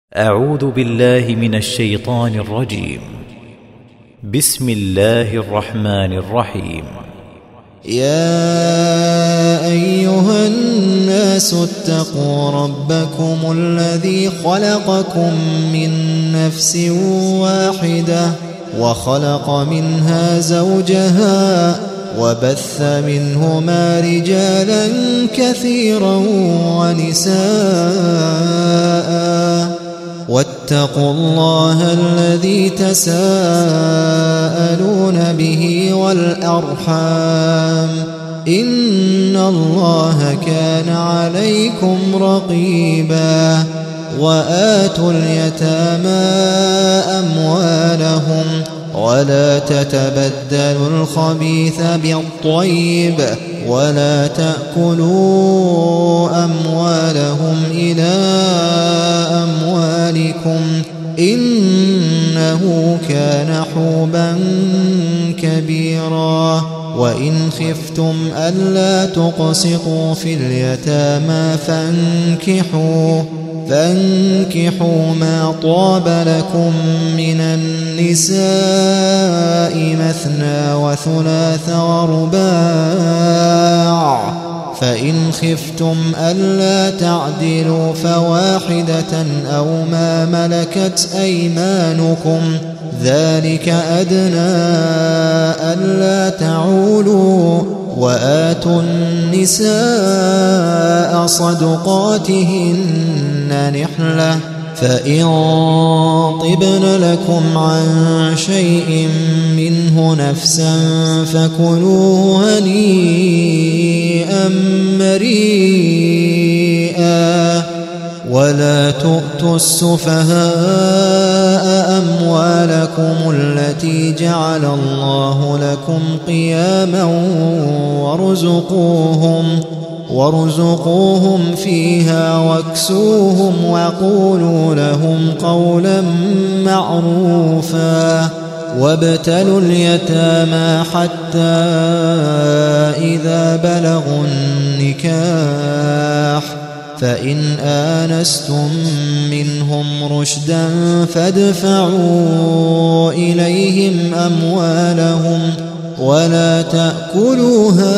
أعوذ بالله من الشيطان الرجيم. بسم الله الرحمن الرحيم. يا أيها الناس اتقوا ربكم الذي خلقكم من نفس واحدة وخلق منها زوجها وبث منهما رجالا كثيرا ونساء واتقوا الله الذي تساءلون به والأرحام إن الله كان عليكم رقيبا. وآتوا اليتامى أموالهم ولا تتبدلوا الخبيث بالطيب ولا تأكلوا أموالهم إلى أموالكم إنه كان حوبا كبيرا. وإن خفتم ألا تقسطوا في اليتامى فانكحوا ما طاب لكم من النساء مثنى وثلاث ورباع، فإن خفتم ألا تعدلوا فواحدة أو ما ملكت أيمانكم ذلك أدنى ألا تعولوا. وآتوا النساء صدقاتهن نحلة فإن طبن لكم عن شيء منه نفسا فكلوه هنيئا مريئا. ولا تؤتوا السفهاء أموالكم التي جعل الله لكم قياما وارزقوهم فيها واكسوهم وقولوا لهم قولا معروفا. وابتلوا اليتامى حتى إذا بلغوا النكاح فإن آنستم منهم رشدا فادفعوا إليهم أموالهم ولا تأكلوها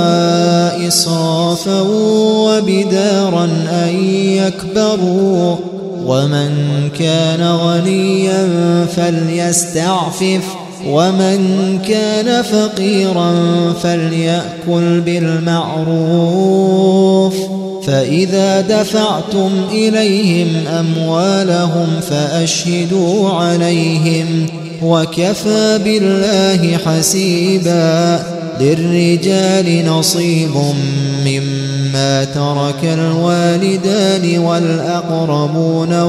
إسرافا وبدارا أن يكبروا. ومن كان غنيا فليستعفف ومن كان فقيرا فليأكل بالمعروف. فإذا دفعتم إليهم أموالهم فأشهدوا عليهم وكفى بالله حسيبا. للرجال نصيب مما ترك الوالدان والأقربون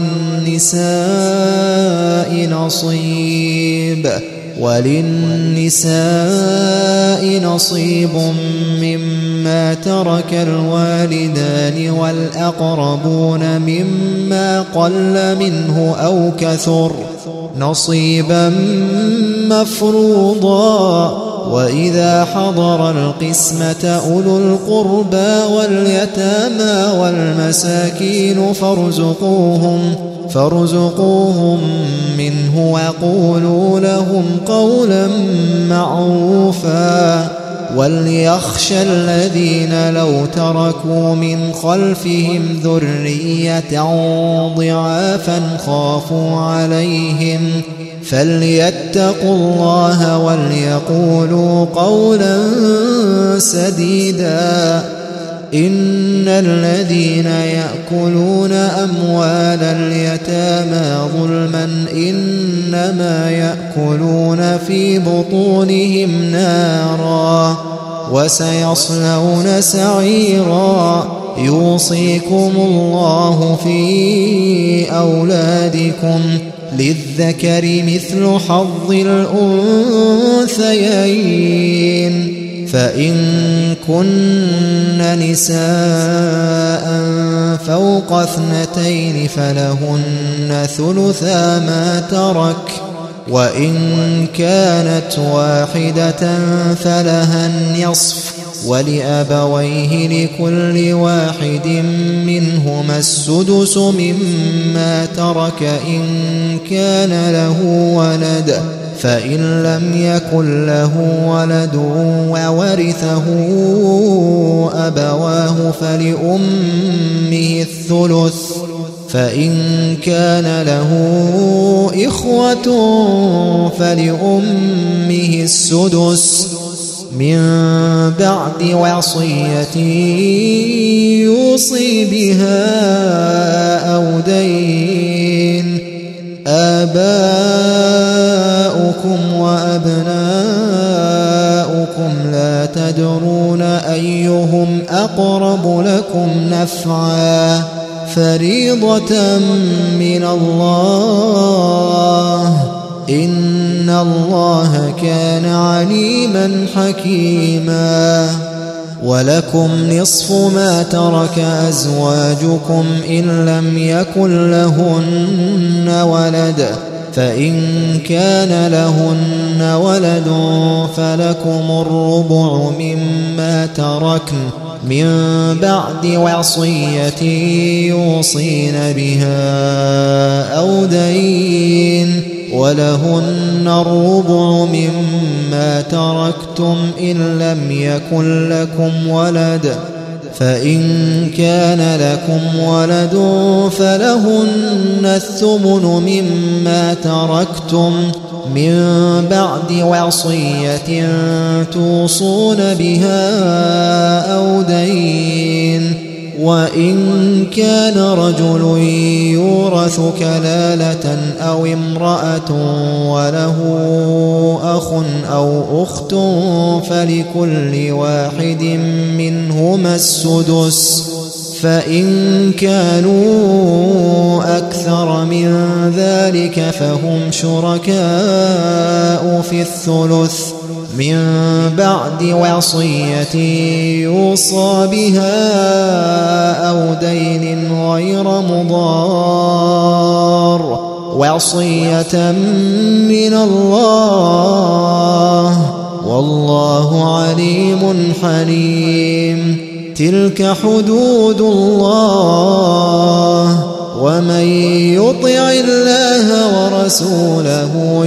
وللنساء نصيب مما ترك الوالدان والأقربون مما قل منه أو كثر نصيبا مفروضا. وإذا حضر القسمة أولو القربى واليتامى والمساكين فارزقوهم منه وقولوا لهم قولا معروفا. وليخشى الذين لو تركوا من خلفهم ذرية ضعافا خافوا عليهم فليتقوا الله وليقولوا قولا سديدا. إن الذين يأكلون أموال اليتامى ظلما إنما يأكلون في بطونهم نارا وسيصلون سعيرا. يوصيكم الله في أولادكم للذكر مثل حظ الأنثيين. فإن كن نساء فوق 2 فلهن ثلثا ما ترك وإن كانت واحدة فلها النصف ولأبويه لكل واحد منهما السدس مما ترك إن كان له ولد، فإن لم يكن له ولد وورثه أبواه فلأمه الثلث، فإن كان له إخوة فلأمه السدس من بعد وصية يوصي بها أو دين. آباؤكم وأبناؤكم لا تدرون أيهم أقرب لكم نفعا، فريضة من الله، إن الله كان عليما حكيما. ولكم نصف ما ترك أزواجكم إن لم يكن لهن ولد، فإن كان لهن ولد فلكم الربع مما تركن من بعد وصية يوصين بها أو دين، ولهن الربع مما تركتم إن لم يكن لكم ولد، فإن كان لكم ولد فلهن الثمن مما تركتم من بعد وصية توصون بها أو دين. وإن كان رجل يورث كلالة أو امرأة وله أخ أو أخت فلكل واحد منهما السدس، فإن كانوا أكثر من ذلك فهم شركاء في الثلث من بعد وصية يوصى بها أو دين غير مضار، وصية من الله، والله عليم حليم. تلك حدود الله، ومن يطع الله ورسوله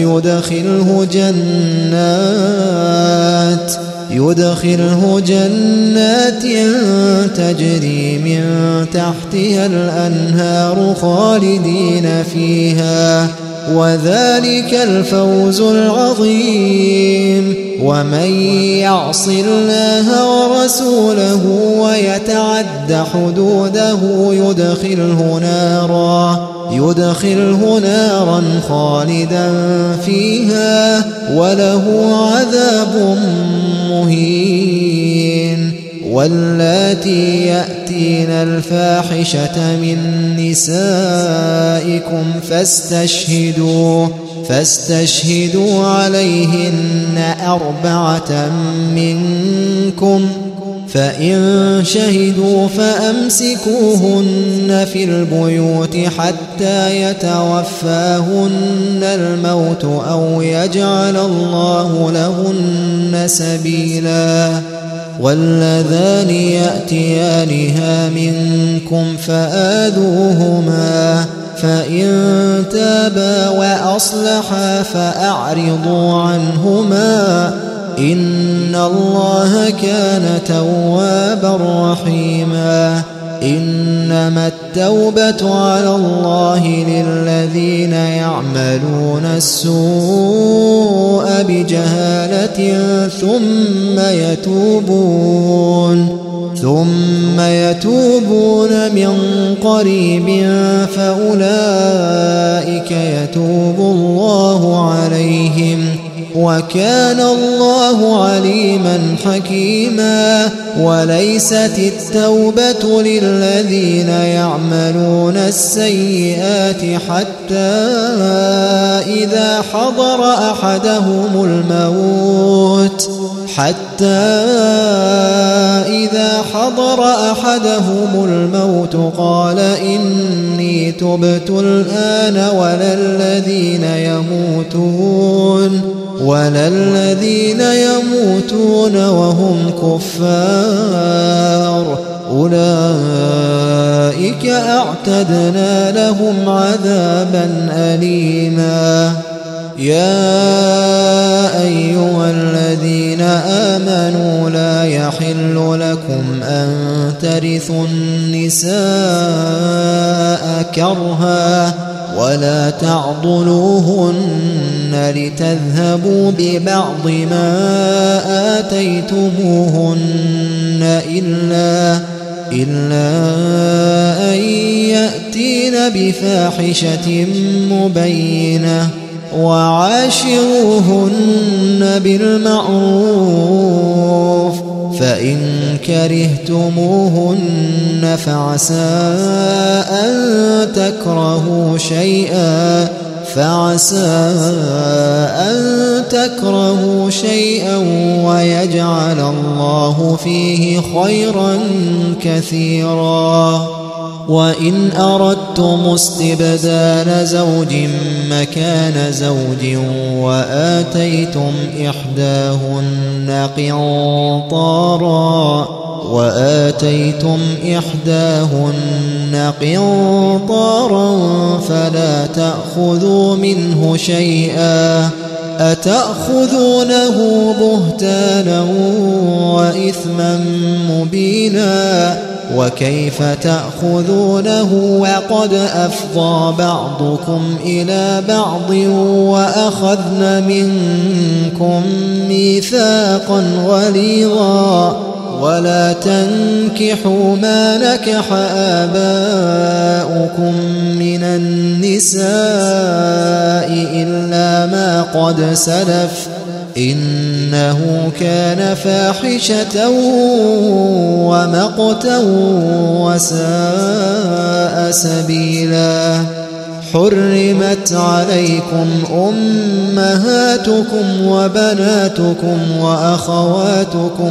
يدخله جنات تجري من تحتها الأنهار خالدين فيها، وذلك الفوز العظيم. ومن يعص الله ورسوله ويتعد حدوده يدخله نارا خالدا فيها وله عذاب مهين. واللاتي يأتين الفاحشة من نسائكم فاستشهدوا عليهن 4 منكم، فإن شهدوا فأمسكوهن في البيوت حتى يتوفاهن الموت أو يجعل الله لهن سبيلا. واللذان يأتيانها منكم فآذوهما، فإن تابا وأصلحا فأعرضوا عنهما، إن الله كان توابا رحيما. إنما التوبة على الله للذين يعملون السوء بجهالة ثم يتوبون من قريب فأولئك يتوب الله عليهم، وكان الله عليما حكيما. وليست التوبة للذين يعملون السيئات حتى إذا حضر أحدهم الموت قال إني تبت الآن ولا الذين ولا الذين يموتون وهم كفار أولئك أعتدنا لهم عذابا أليما. يا أيها الذين آمنوا لا يحل لكم أن ترثوا النساء كرها ولا تعضلوهن لتذهبوا ببعض ما آتيتموهن إلا أن يأتين بفاحشة مبينة وعاشروهن بالمعروف فإن كرهتموهن فعسى أن تكرهوا شيئا ويجعل الله فيه خيرا كثيرا. وإن أردتم استبدال زوج مكان زوج وآتيتم إحداهن قنطارا فلا تأخذوا منه شيئا أتأخذونه بهتانا وإثما مبينا وكيف تأخذونه وقد أفضى بعضكم إلى بعض وأخذن منكم ميثاقا غليظا ولا تنكحوا ما نكح آباؤكم من النساء إلا ما قد سلف إنه كان فاحشة ومقتا وساء سبيلا. حرمت عليكم أمهاتكم وبناتكم وأخواتكم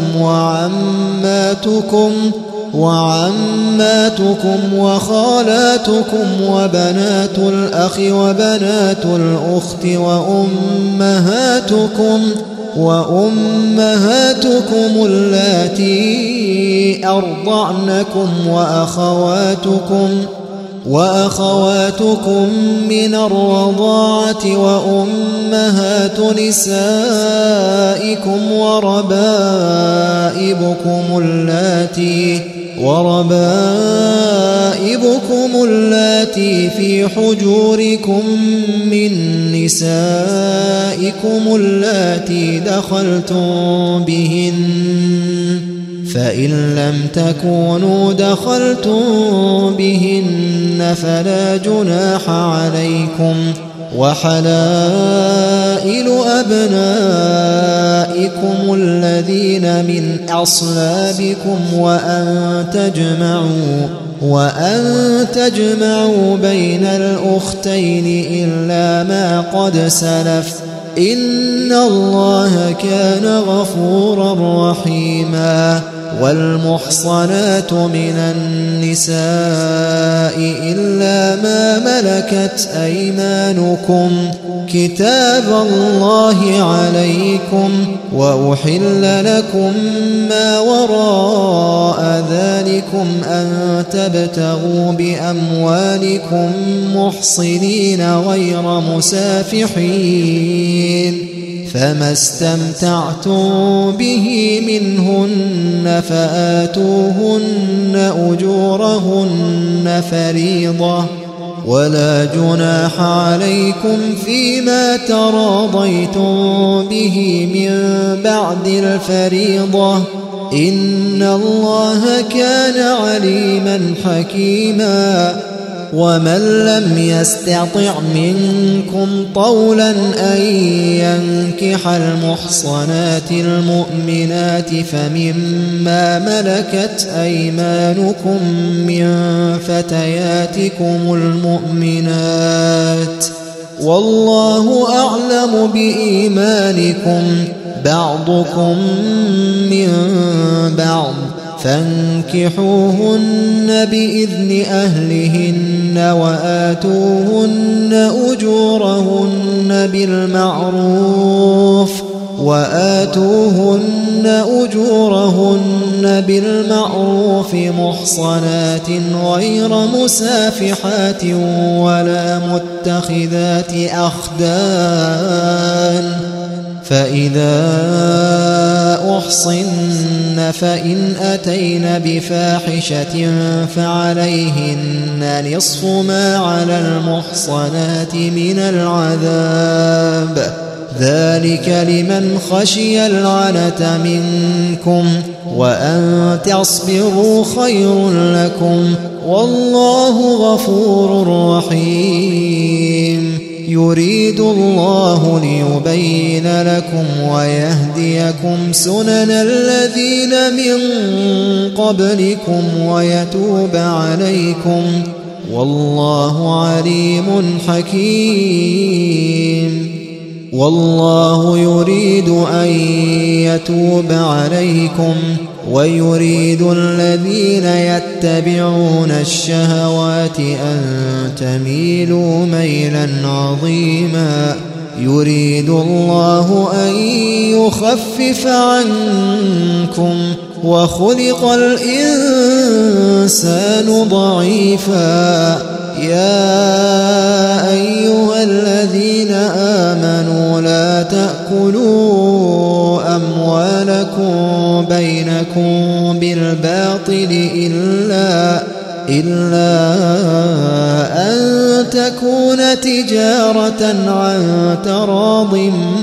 وعماتكم وخالاتكم وبنات الأخ وبنات الأخت وأمهاتكم اللاتي أرضعنكم وأخواتكم من الرضاعة وأمهات نسائكم وربائبكم اللاتي في حجوركم من نسائكم اللاتي دخلتم بهن فإن لم تكونوا دخلتم بهن فلا جناح عليكم وحلائل أبنائكم الذين من أصلابكم وأن تجمعوا بين الأختين إلا ما قد سلف إن الله كان غفورا رحيما. والمحصنات من النساء إلا ما ملكت أيمانكم كتاب الله عليكم وأحل لكم ما وراء ذلكم أن تبتغوا بأموالكم محصنين غير مسافحين فما استمتعتم به منهن فآتوهن أجورهن فريضة ولا جناح عليكم فيما تراضيتم به من بعد الفريضة إن الله كان عليما حكيما. ومن لم يستطع منكم طولا أن ينكح المحصنات المؤمنات فمما ملكت أيمانكم من فتياتكم المؤمنات والله أعلم بإيمانكم بعضكم من بعض فانكحوهن بإذن أهلهن وآتوهن أجورهن بالمعروف محصنات غير مسافحات ولا متخذات أخدان فإذا أحصن فإن أتين بفاحشة فعليهن نصف ما على المحصنات من العذاب ذلك لمن خشي العنة منكم وأن تصبروا خير لكم والله غفور رحيم يريد الله ليبين لكم ويهديكم سنن الذين من قبلكم ويتوب عليكم والله عليم حكيم والله يريد أن يتوب عليكم ويريد الذين يتبعون الشهوات أن تميلوا ميلا عظيما يريد الله أن يخفف عنكم وخلق الإنسان ضعيفا يا أيها الذين آمنوا لا تأكلوا أموالكم بينكم بالباطل إلا أن تكون تجارة عن تراض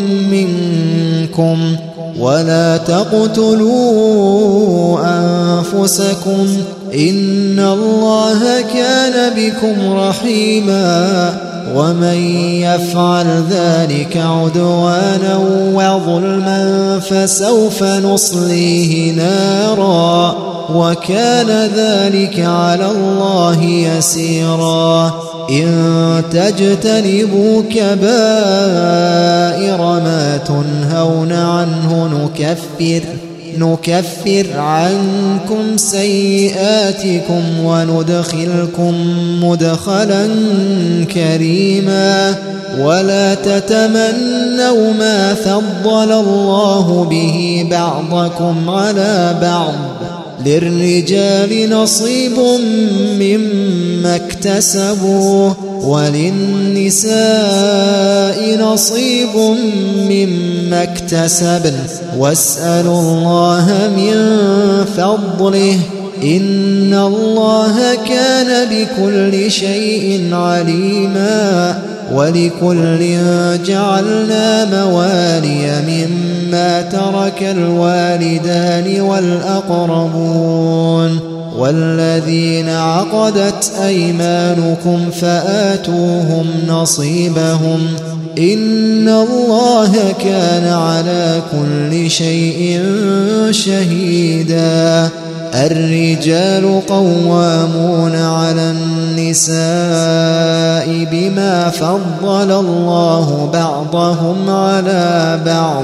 منكم ولا تقتلوا أنفسكم إن الله كان بكم رحيما ومن يفعل ذلك عدوانا وظلما فسوف نصليه نارا وكان ذلك على الله يسيرا إن تجتنبوا كبائر ما تنهون عنه نكفر عنكم سيئاتكم وندخلكم مدخلا كريما ولا تتمنوا ما فضل الله به بعضكم على بعض للرجال نصيب مما اكتسبوا وللنساء نصيب مما اكتسبن واسألوا الله من فضله إن الله كان بكل شيء عليما ولكل جعلنا موالي مما ترك الوالدان والأقربون والذين عقدت أيمانكم فآتوهم نصيبهم إن الله كان على كل شيء شهيدا الرجال قوامون على النساء بما فضل الله بعضهم على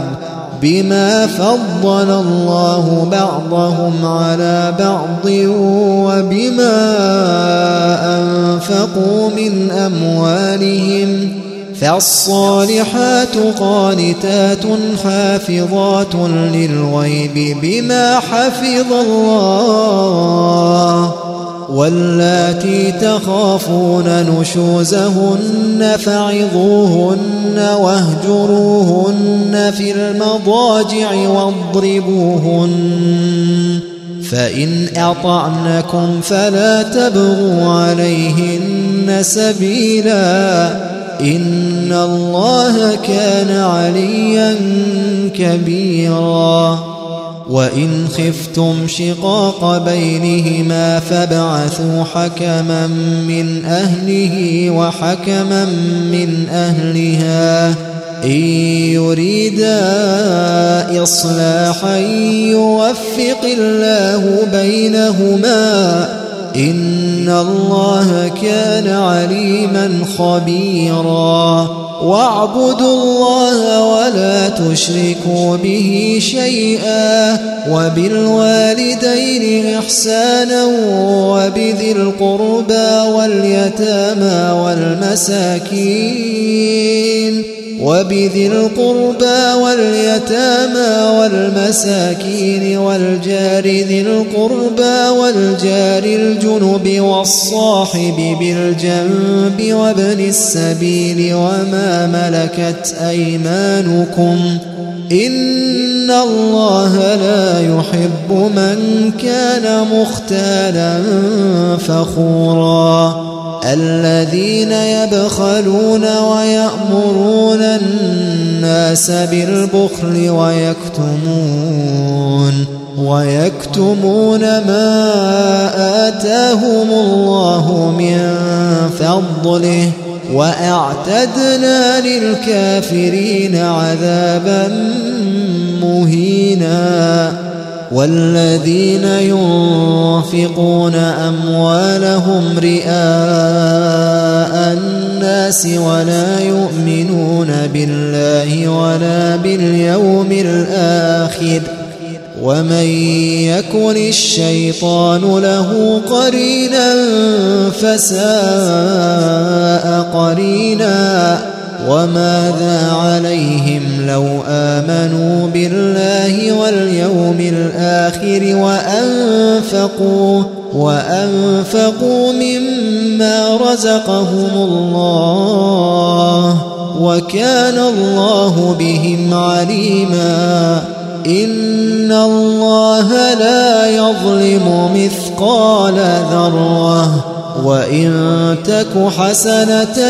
بعض وبما أنفقوا من أموالهم فالصالحات قانتات حافظات للغيب بما حفظ الله واللاتي تخافون نشوزهن فعظوهن واهجروهن في المضاجع واضربوهن فإن أطعنكم فلا تبغوا عليهن سبيلا إن الله كان عليا كبيرا وإن خفتم شقاق بينهما فابعثوا حكما من أهله وحكما من أهلها إن يريدا إصلاحا يوفق الله بينهما إن الله كان عليما خبيرا واعبدوا الله ولا تشركوا به شيئا وبالوالدين إحسانا وبذي القربى واليتامى والمساكين والجار ذي القربى والجار الجنب والصاحب بالجنب وابن السبيل وما ملكت أيمانكم إن الله لا يحب من كان مختالا فخورا الذين يبخلون ويأمرون الناس بالبخل ويكتمون ما آتاهم الله من فضله وأعتدنا للكافرين عذابا مهينا والذين ينفقون أموالهم رئاء الناس ولا يؤمنون بالله ولا باليوم الآخر ومن يكن الشيطان له قرينا فساء قرينا وماذا عليهم لو آمنوا بالله واليوم الآخر وأنفقوا مما رزقهم الله وكان الله بهم عليما إن الله لا يظلم مثقال ذرة وإن تك حسنة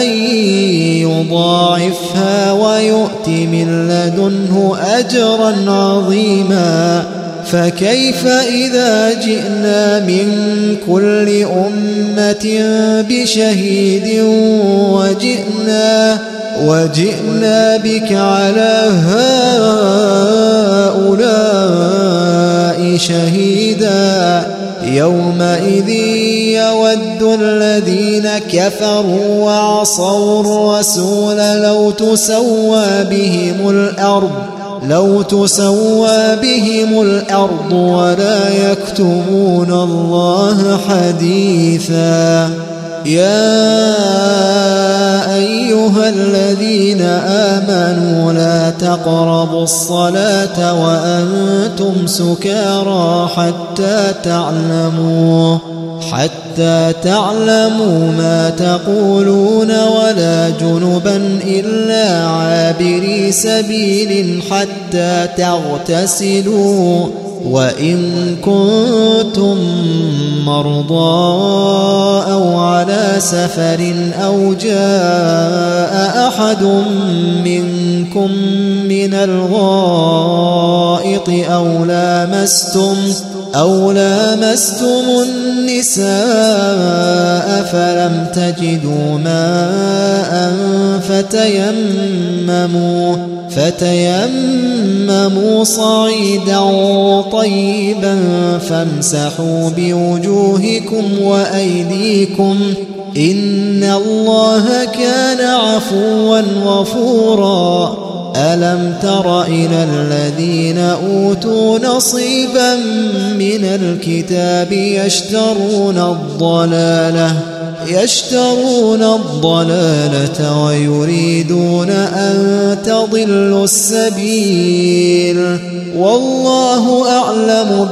يضاعفها ويؤت من لدنه أجرا عظيما فكيف إذا جئنا من كل أمة بشهيد وجئنا بك على هؤلاء شهيدا يومئذ يود الذين كفروا وعصوا الرسول لو تسوى بهم الأرض ولا يكتمون الله حديثا يا أيها الذين آمنوا لا تقربوا الصلاة وأنتم سكارى حتى تعلموا ما تقولون ولا جنبا إلا عابري سبيل حتى تغتسلوا وإن كنتم مرضى أو على سفر أو جاء أحد منكم من الغائط أو لامستم النساء فلم تجدوا ماء فتيمموا صعيدا طيبا فامسحوا بوجوهكم وأيديكم إن الله كان عفوا غفورا ألم تر إلى الذين أوتوا نصيبا من الكتاب يشترون الضلالة ويريدون أن تضلوا السبيل والله أعلم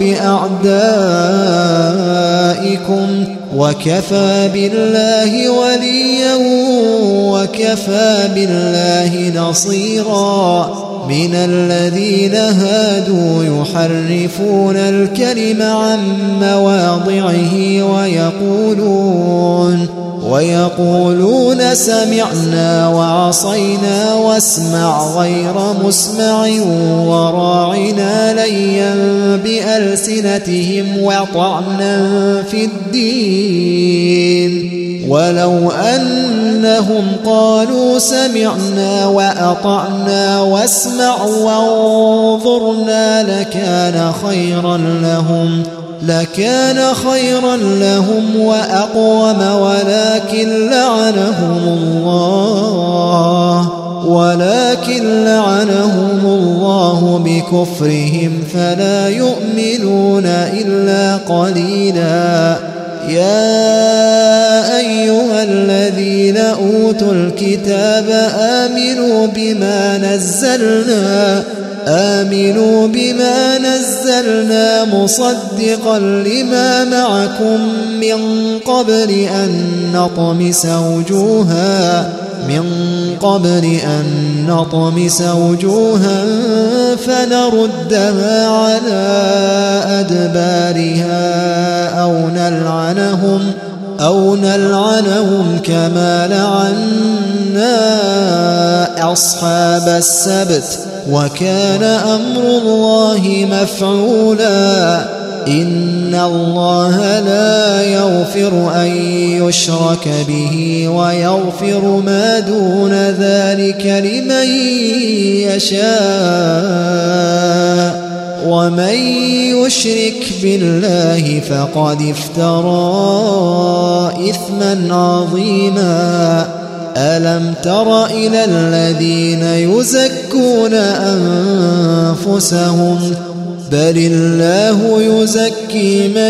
بأعدائكم وكفى بالله وليا وكفى بالله نصيرا من الذين هادوا يحرفون الكلم عن مواضعه ويقولون سمعنا وعصينا واسمع غير مسمع وراعنا ليا بألسنتهم وطعنا في الدين ولو أنهم قالوا سمعنا وأطعنا واسمع وانظرنا لكان خيرا لهم لكان خيرا لهم وأقوم ولكن لعنهم الله بكفرهم فلا يؤمنون إلا قليلا. يا أيها الذين أوتوا الكتاب آمنوا بما نزلنا مصدقا لما معكم من قبل أن نطمس وجوها فنردها على أدبارها أو نلعنهم كما لعنا أصحاب السبت وكان أمر الله مفعولا. إن الله لا يغفر أن يشرك به ويغفر ما دون ذلك لمن يشاء ومن يشرك بالله فقد افترى إثما عظيما. ألم تر إلى الذين يزكون أنفسهم بل الله يزكي من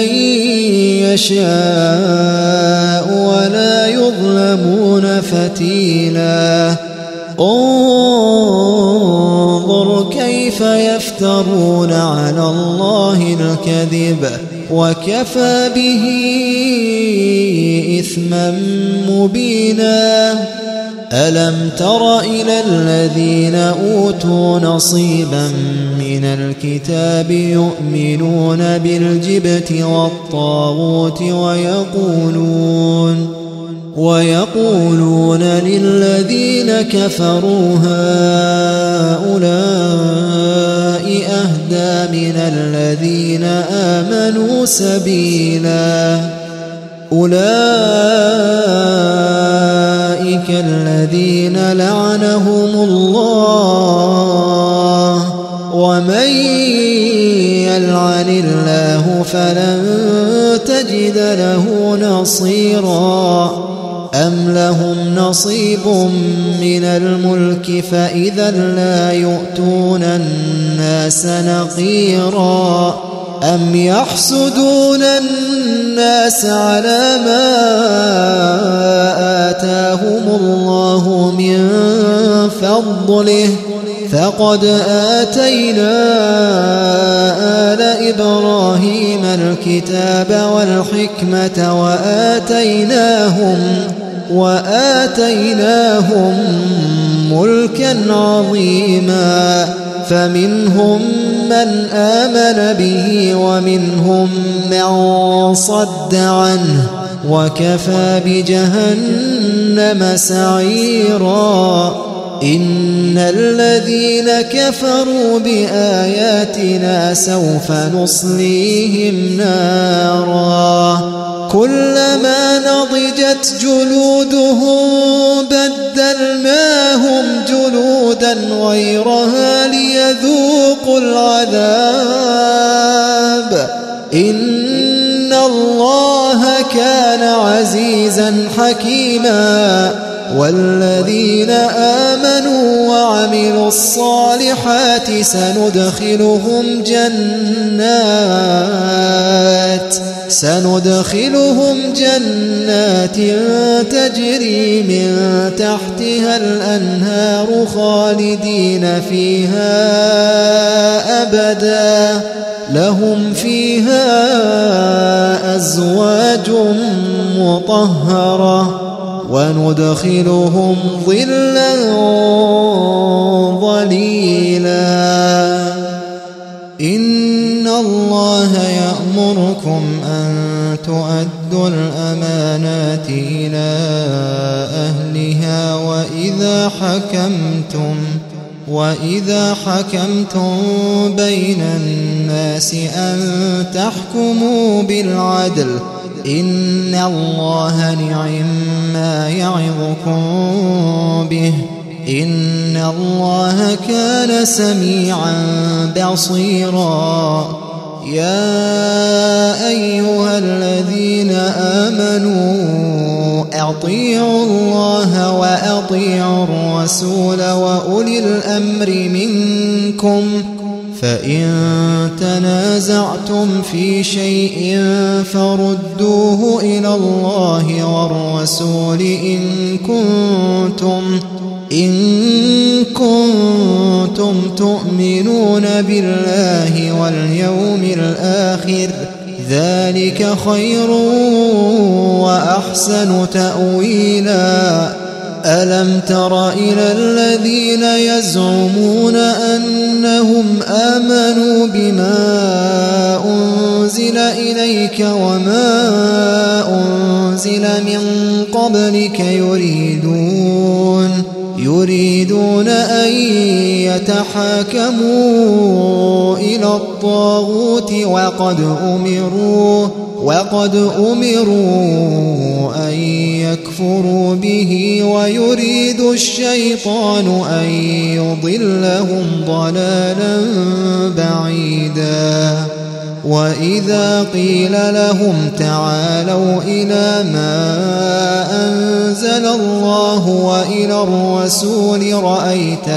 يشاء ولا يظلمون فتيلا. انظر كيف يفترون على الله الكذب وكفى به إثما مبينا. ألم تر إلى الذين أوتوا نصيبا من الكتاب يؤمنون بالجبت والطاغوت ويقولون للذين كفروا هؤلاء أهدى من الذين آمنوا سبيلا. أولئك الذين لعنهم الله ومن يلعن الله فلن تجد له نصيرا. أم لهم نصيب من الملك فإذا لا يؤتون الناس نقيرا. أم يحسدون الناس على ما آتاهم الله من فضله فقد آتينا آل إبراهيم الكتاب والحكمة وآتيناهم ملكا عظيما. فمنهم من آمن به ومنهم من صد عنه وكفى بجهنم سعيرا. إن الذين كفروا بآياتنا سوف نصليهم نارا كلما نضجت جلودهم بدلناهم جلودا غيرها ليذوقوا العذاب إن الله كان عزيزا حكيما. والذين آمنوا وعملوا الصالحات سندخلهم جنات تجري من تحتها الأنهار خالدين فيها أبدا لهم فيها أزواج مطهرة وندخلهم ظلا ظليلا. إن الله يأمركم أن تؤدوا الأمانات إلى أهلها وإذا حكمتم بين الناس أن تحكموا بالعدل إن الله نعما يعظكم به إن الله كان سميعا بصيرا. يا أيها الذين آمنوا أطيعوا الله وأطيعوا الرسول وأولي الأمر منكم فإن تنازعتم في شيء فردوه إلى الله والرسول إن كنتم تؤمنون بالله واليوم الآخر ذلك خير وأحسن تأويلا ألم تر إلى الذين يزعمون أنهم آمنوا بما أنزل إليك وما أنزل من قبلك يريدون أن يتحاكموا إلى الطاغوت وقد أمروا أن يكفروا به ويريد الشيطان أن يضلهم ضلالا بعيدا وإذا قيل لهم تعالوا إلى ما أنزل الله وإلى الرسول رأيت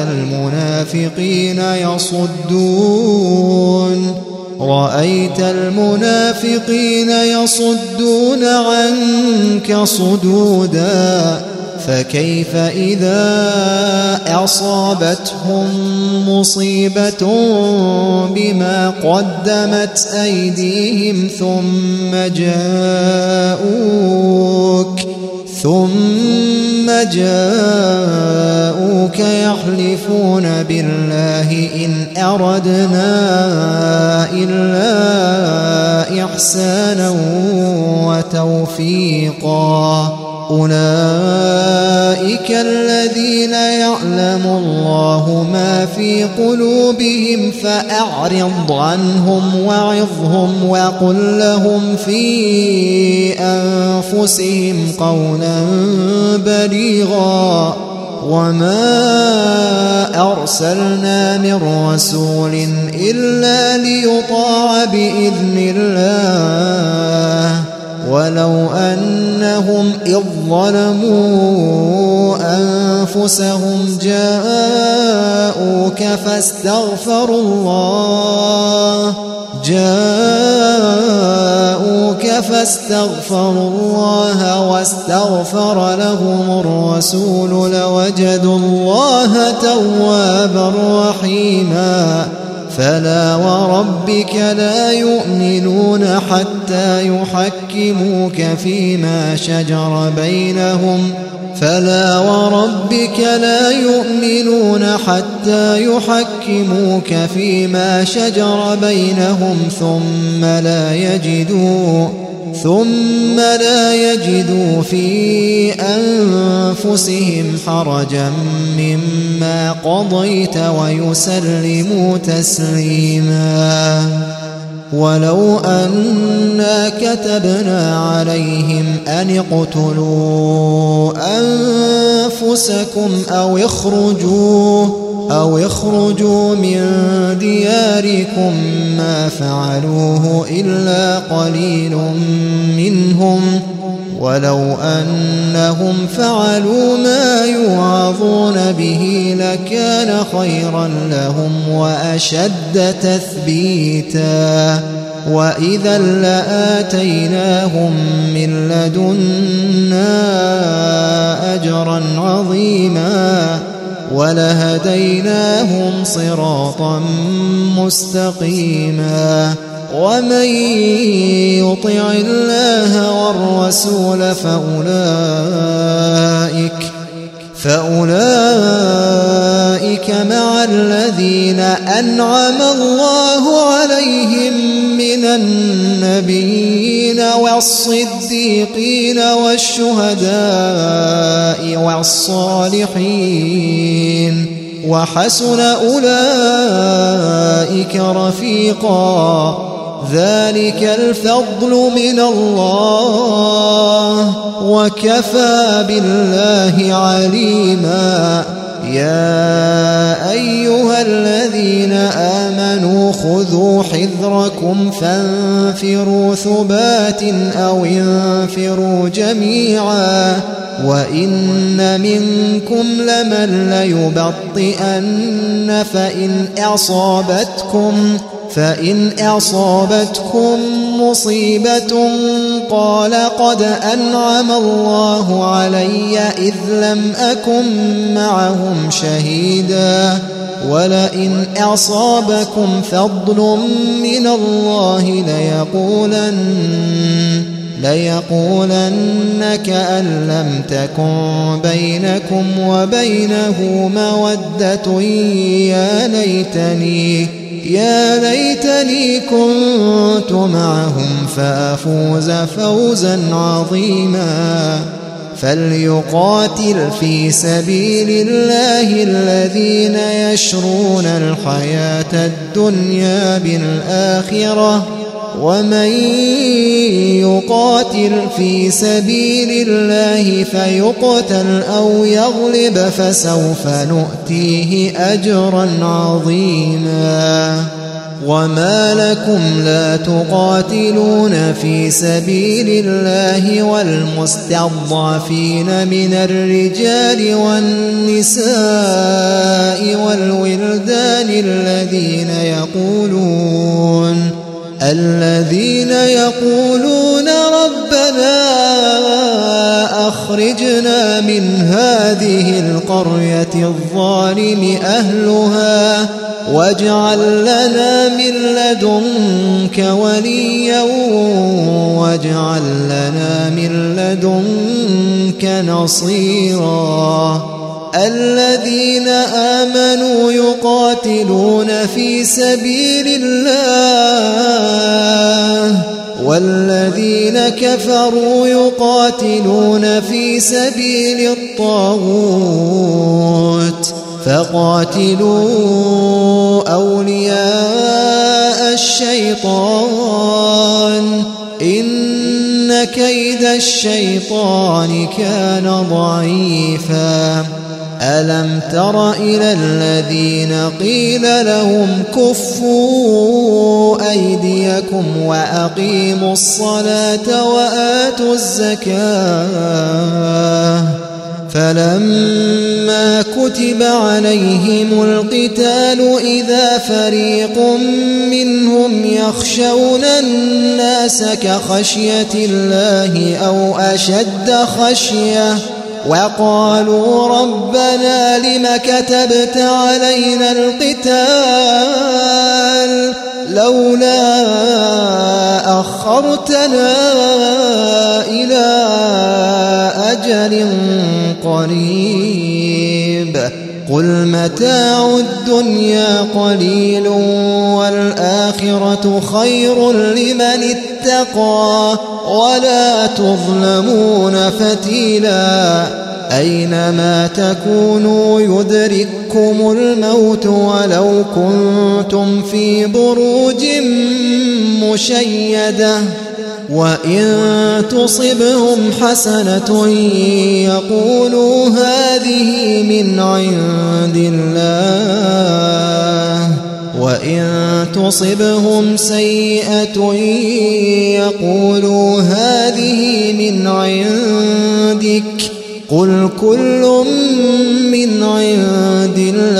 المنافقين يصدون عنك صدودا فكيف إذا أصابتهم مصيبة بما قدمت أيديهم ثم جاءوك يحلفون بالله إن أردنا إلا إحسانا وتوفيقا أولئك الذين يعلم الله ما في قلوبهم فأعرض عنهم وعظهم وقل لهم في أنفسهم قولا بليغا وما أرسلنا من رسول إلا ليطاع بإذن الله ولو أنهم إذ ظلموا أنفسهم جاءوك فاستغفروا الله واستغفر لهم الرسول لوجدوا الله توابا رحيما فلا وربك لا يؤمنون حتى يحكموك فيما شجر بينهم ثم لا يجدوا في أنفسهم حرجا مما قضيت ويسلموا تسليما ولو أنا كتبنا عليهم أن اقتلوا أنفسكم أو اخرجوا من دياركم ما فعلوه إلا قليل منهم ولو أنهم فعلوا ما يوعظون به لكان خيرا لهم وأشد تثبيتا وإذا لآتيناهم من لدنا أجرا عظيما ولهديناهم صراطا مستقيما ومن يطع الله والرسول فأولئك مع الذين أنعم الله عليهم من النبيين والصديقين والشهداء والصالحين وحسن أولئك رفيقا ذلك الفضل من الله وكفى بالله عليما يا أيها الذين آمنوا خذوا حذركم فانفروا ثبات أو انفروا جميعا وإن منكم لمن ليبطئن فإن أصابتكم مصيبة قال قد أنعم الله علي إذ لم أكن معهم شهيدا ولئن أصابكم فضل من الله ليقولن كأن لم تكن بينكم وبينه مودة يا ليتني كنت معهم فأفوز فوزا عظيما فليقاتل في سبيل الله الذين يشرون الحياة الدنيا بالآخرة ومن يقاتل في سبيل الله فيقتل أو يغلب فسوف نؤتيه أجرا عظيما وما لكم لا تقاتلون في سبيل الله والمستضعفين من الرجال والنساء والولدان الذين يقولون ربنا أخرجنا من هذه القرية الظالم أهلها واجعل لنا من لدنك وليا واجعل لنا من لدنك نصيرا الذين آمنوا يقاتلون في سبيل الله والذين كفروا يقاتلون في سبيل الطاغوت فقاتلوا أولياء الشيطان إن كيد الشيطان كان ضعيفا ألم تر إلى الذين قيل لهم كفوا أيديكم وأقيموا الصلاة وآتوا الزكاة فلما كتب عليهم القتال إذا فريق منهم يخشون الناس كخشية الله أو أشد خشية وقالوا ربنا لم كتبت علينا القتال لولا أخرتنا إلى أجل قريب قل متاع الدنيا قليل والآخرة خير لمن اتقى ولا تظلمون فتيلا أينما تكونوا يدرككم الموت ولو كنتم في بروج مشيدة وإن تصبهم حسنة يقولوا هذه من عند الله وإن تصبهم سيئة يقولوا هذه من عندك قل كل من عند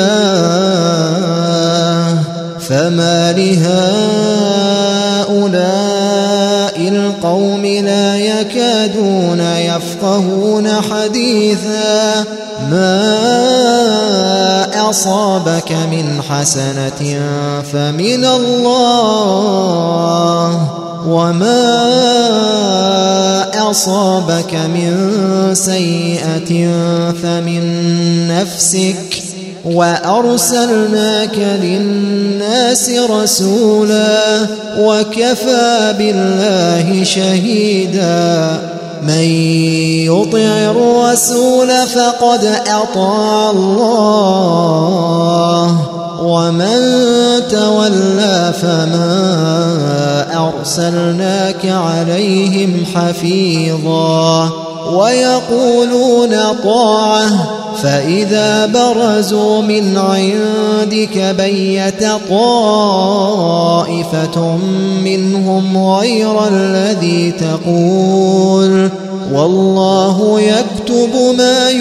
الله فما لهؤلاء القوم لا يكادون يفقهون حديثا ما أصابك من حسنة فمن الله وما أصابك من سيئة فمن نفسك وأرسلناك للناس رسولا وكفى بالله شهيدا من يطع الرسول فقد أطاع الله ومن تولى فما أرسلناك عليهم حفيظا ويقولون طاعة فإذا برزوا من عندك بيت طائفة منهم غير الذي تقول والله يكتب ما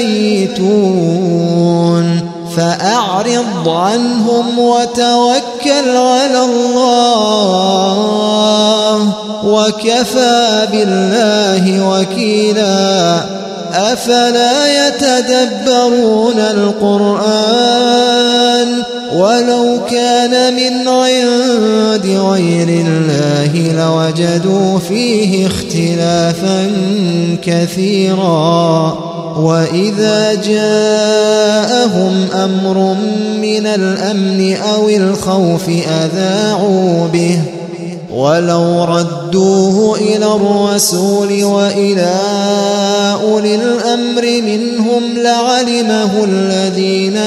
يبيتون فأعرض عنهم وتوكل على الله وكفى بالله وكيلا أفلا يتدبرون القرآن ولو كان من عند غير الله لوجدوا فيه اختلافا كثيرا وإذا جاءهم أمر من الأمن أو الخوف أذاعوا به ولو ردوه إلى الرسول وإلى أولي الأمر منهم لعلمه الذين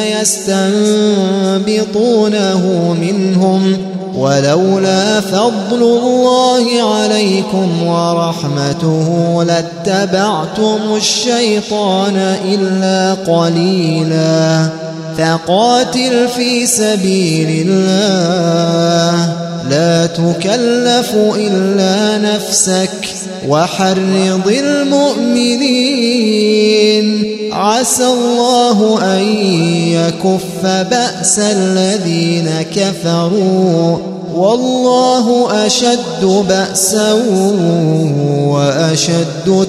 يستنبطونه منهم ولولا فضل الله عليكم ورحمته لاتبعتم الشيطان إلا قليلا فقاتل في سبيل الله لا تكلف إلا نفسك وحرض المؤمنين عسى الله أن يكف بأس الذين كفروا والله أشد بأسا وأشد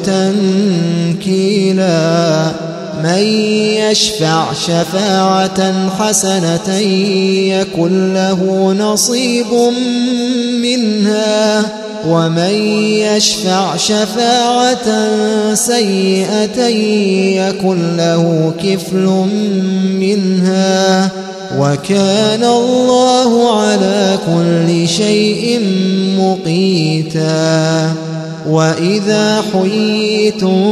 تنكيلا من يشفع شفاعة حسنة يكن له نصيب منها ومن يشفع شفاعة سيئة يكن له كفل منها وكان الله على كل شيء مقيتا وإذا حييتم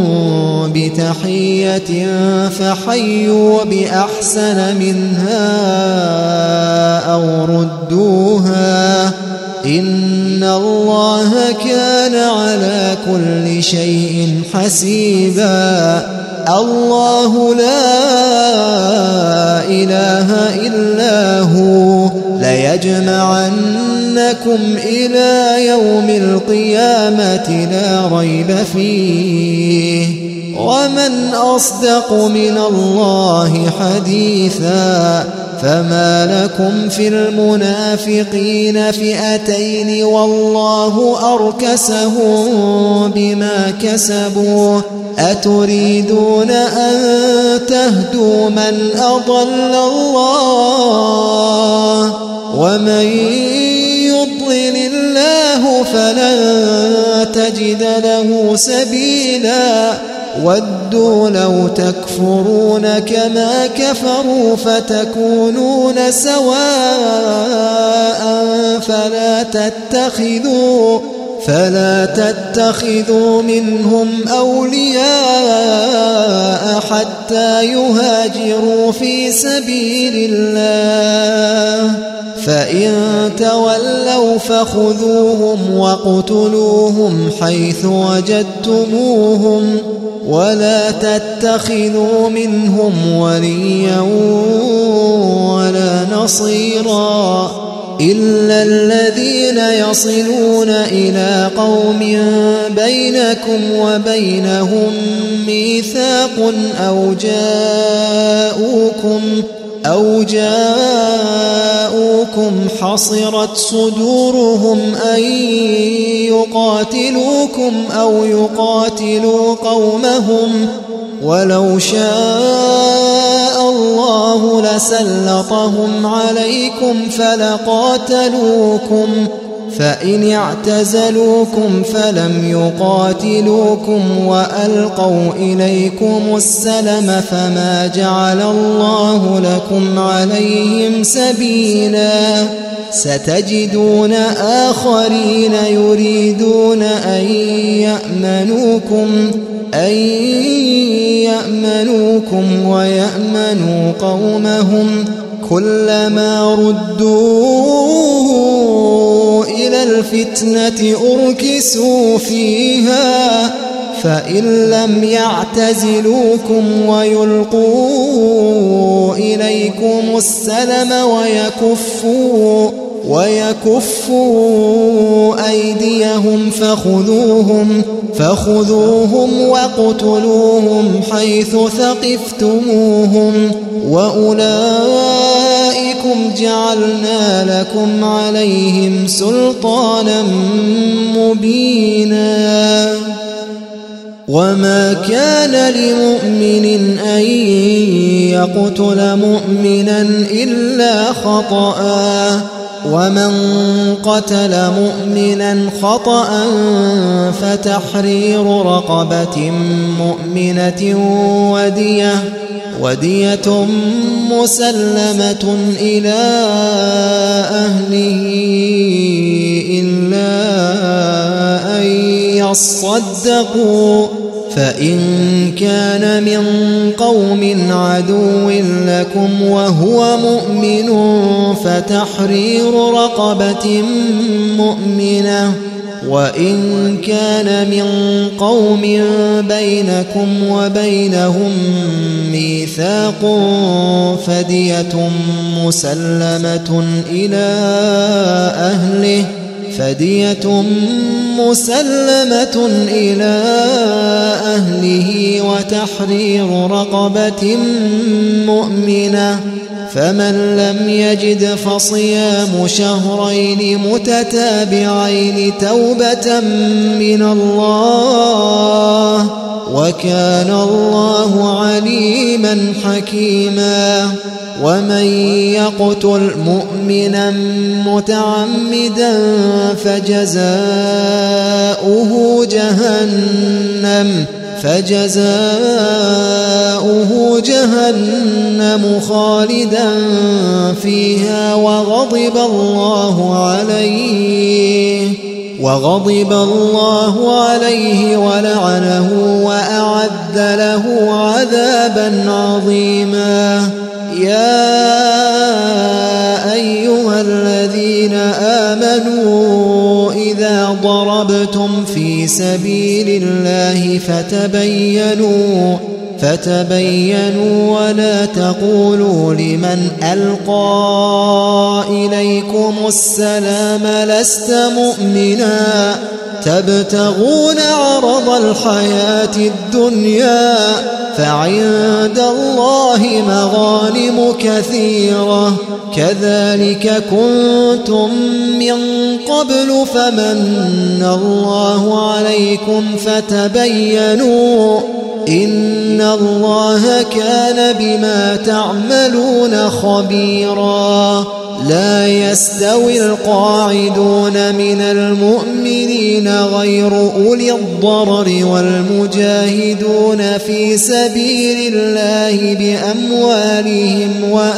بتحية فحيوا بأحسن منها أو ردوها إن الله كان على كل شيء حسيبا الله لا إله إلا هو ليجمعنكم إلى يوم القيامة لا ريب فيه ومن أصدق من الله حديثا فما لكم في المنافقين فئتين والله أركسهم بما كسبوا أتريدون أن تهدوا من أضل الله ومن يضلل الله فلن تجد له سبيلا ودوا لو تكفرون كما كفروا فتكونون سواء فلا تتخذوا منهم أولياء حتى يهاجروا في سبيل الله فإن تولوا فخذوهم وقتلوهم حيث وجدتموهم ولا تتخذوا منهم وليا ولا نصيرا إلا الذين يصلون إلى قوم بينكم وبينهم ميثاق أو جاءوكم حصرت صدورهم أن يقاتلوكم أو يقاتلوا قومهم ولو شاء الله لسلطهم عليكم فلقاتلوكم فإن اعتزلوكم فلم يقاتلوكم وألقوا إليكم السلم فما جعل الله لكم عليهم سبيلا ستجدون آخرين يريدون أن يأمنوكم ويأمنوا قومهم كلما ردوا إلى الفتنة أركسوا فيها فإن لم يعتزلوكم ويلقوا إليكم السلم ويكفوا أيديهم فخذوهم واقتلوهم حيث ثقفتموهم وأولئكم جعلنا لكم عليهم سلطانا مبينا وما كان لمؤمن أن يقتل مؤمنا إلا خطأ ومن قتل مؤمنا خطأ فتحرير رقبة مؤمنة ودية مسلمة إلى أهله إلا أن يصدقوا فإن كان من قوم عدو لكم وهو مؤمن فتحرير رقبة مؤمنة وإن كان من قوم بينكم وبينهم ميثاق فدية مسلمة إلى أهله وتحرير رقبة مؤمنة فمن لم يجد فصيام شهرين متتابعين توبة من الله وكان الله عليما حكيما ومن يقتل مؤمنا متعمدا فجزاؤه جهنم خالدا فيها وغضب الله عليه ولعنه وأعد له عذابا عظيما يا أيها الذين آمنوا إذا ضربتم في سبيل الله فتبينوا ولا تقولوا لمن ألقى إليكم السلام لست مؤمنا تبتغون عرض الحياة الدنيا فعند الله مغانم كثيرة كذلك كنتم من قبل فمن الله عليكم فتبينوا إن الله كان بما تعملون خبيرا لا يستوي القاعدون من المؤمنين غير أولي الضرر والمجاهدون في سبيل الله بأموالهم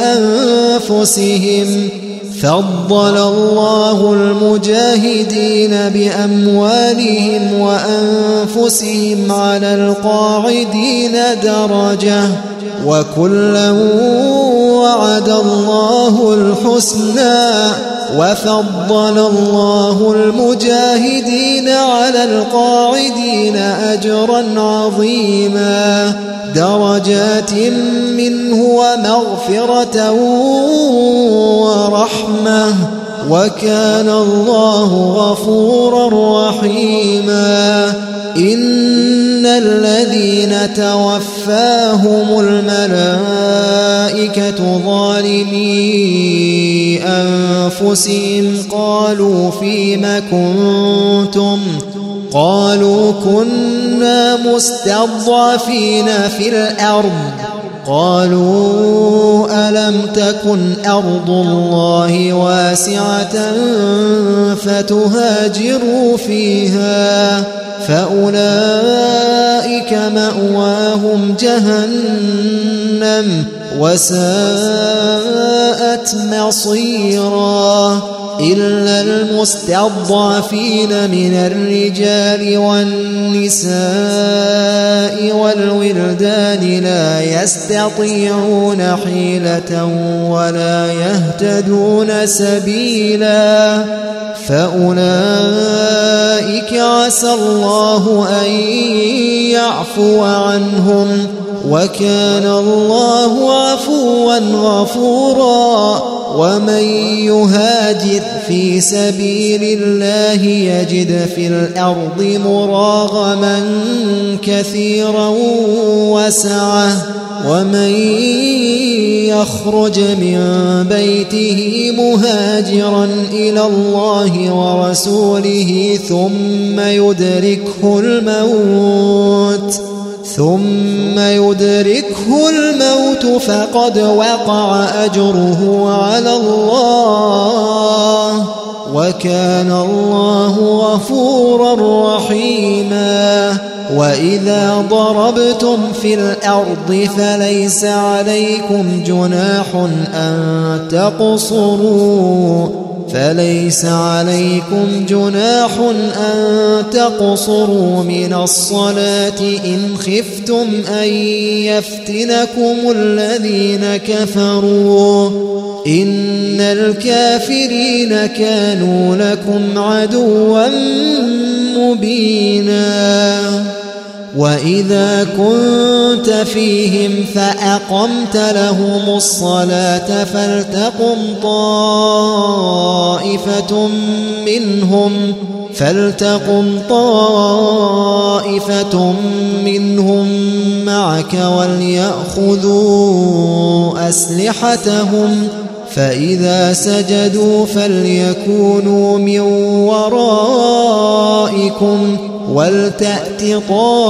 وأنفسهم فضل الله المجاهدين بأموالهم وأنفسهم على القاعدين درجة وكلا وعد الله الحسنى وفضل الله المجاهدين على القاعدين أجرا عظيما درجات منه ومغفرة ورحمة وكان الله غفورا رحيما إن الذين توفاهم الملائكة ظالمي أنفسهم قالوا فيم كنتم قالوا كنا مستضعفين في الأرض قالوا ألم تكن أرض الله واسعة فتهاجروا فيها فأولئك مأواهم جهنم وساءت مصيرا إلا المستضعفين من الرجال والنساء والولدان لا يستطيعون حيلة ولا يهتدون سبيلا فأولئك عسى الله أن يعفو عنهم وكان الله عفوا غفورا ومن يهاجر في سبيل الله يجد في الأرض مراغما كثيرا وسعة ومن يخرج من بيته مهاجرا إلى الله ورسوله ثم يدركه الموت فقد وقع أجره على الله وكان الله غفورا رحيما وإذا ضربتم في الأرض فليس عليكم جناح أن تقصروا من الصلاة إن خفتم أن يفتنكم الذين كفروا إن الكافرين كانوا لكم عدوا مبينا وإذا كنت فيهم فأقمت لهم الصلاة فلتقم طائفة منهم معك وليأخذوا أسلحتهم فإذا سجدوا فليكونوا من ورائكم ولتأت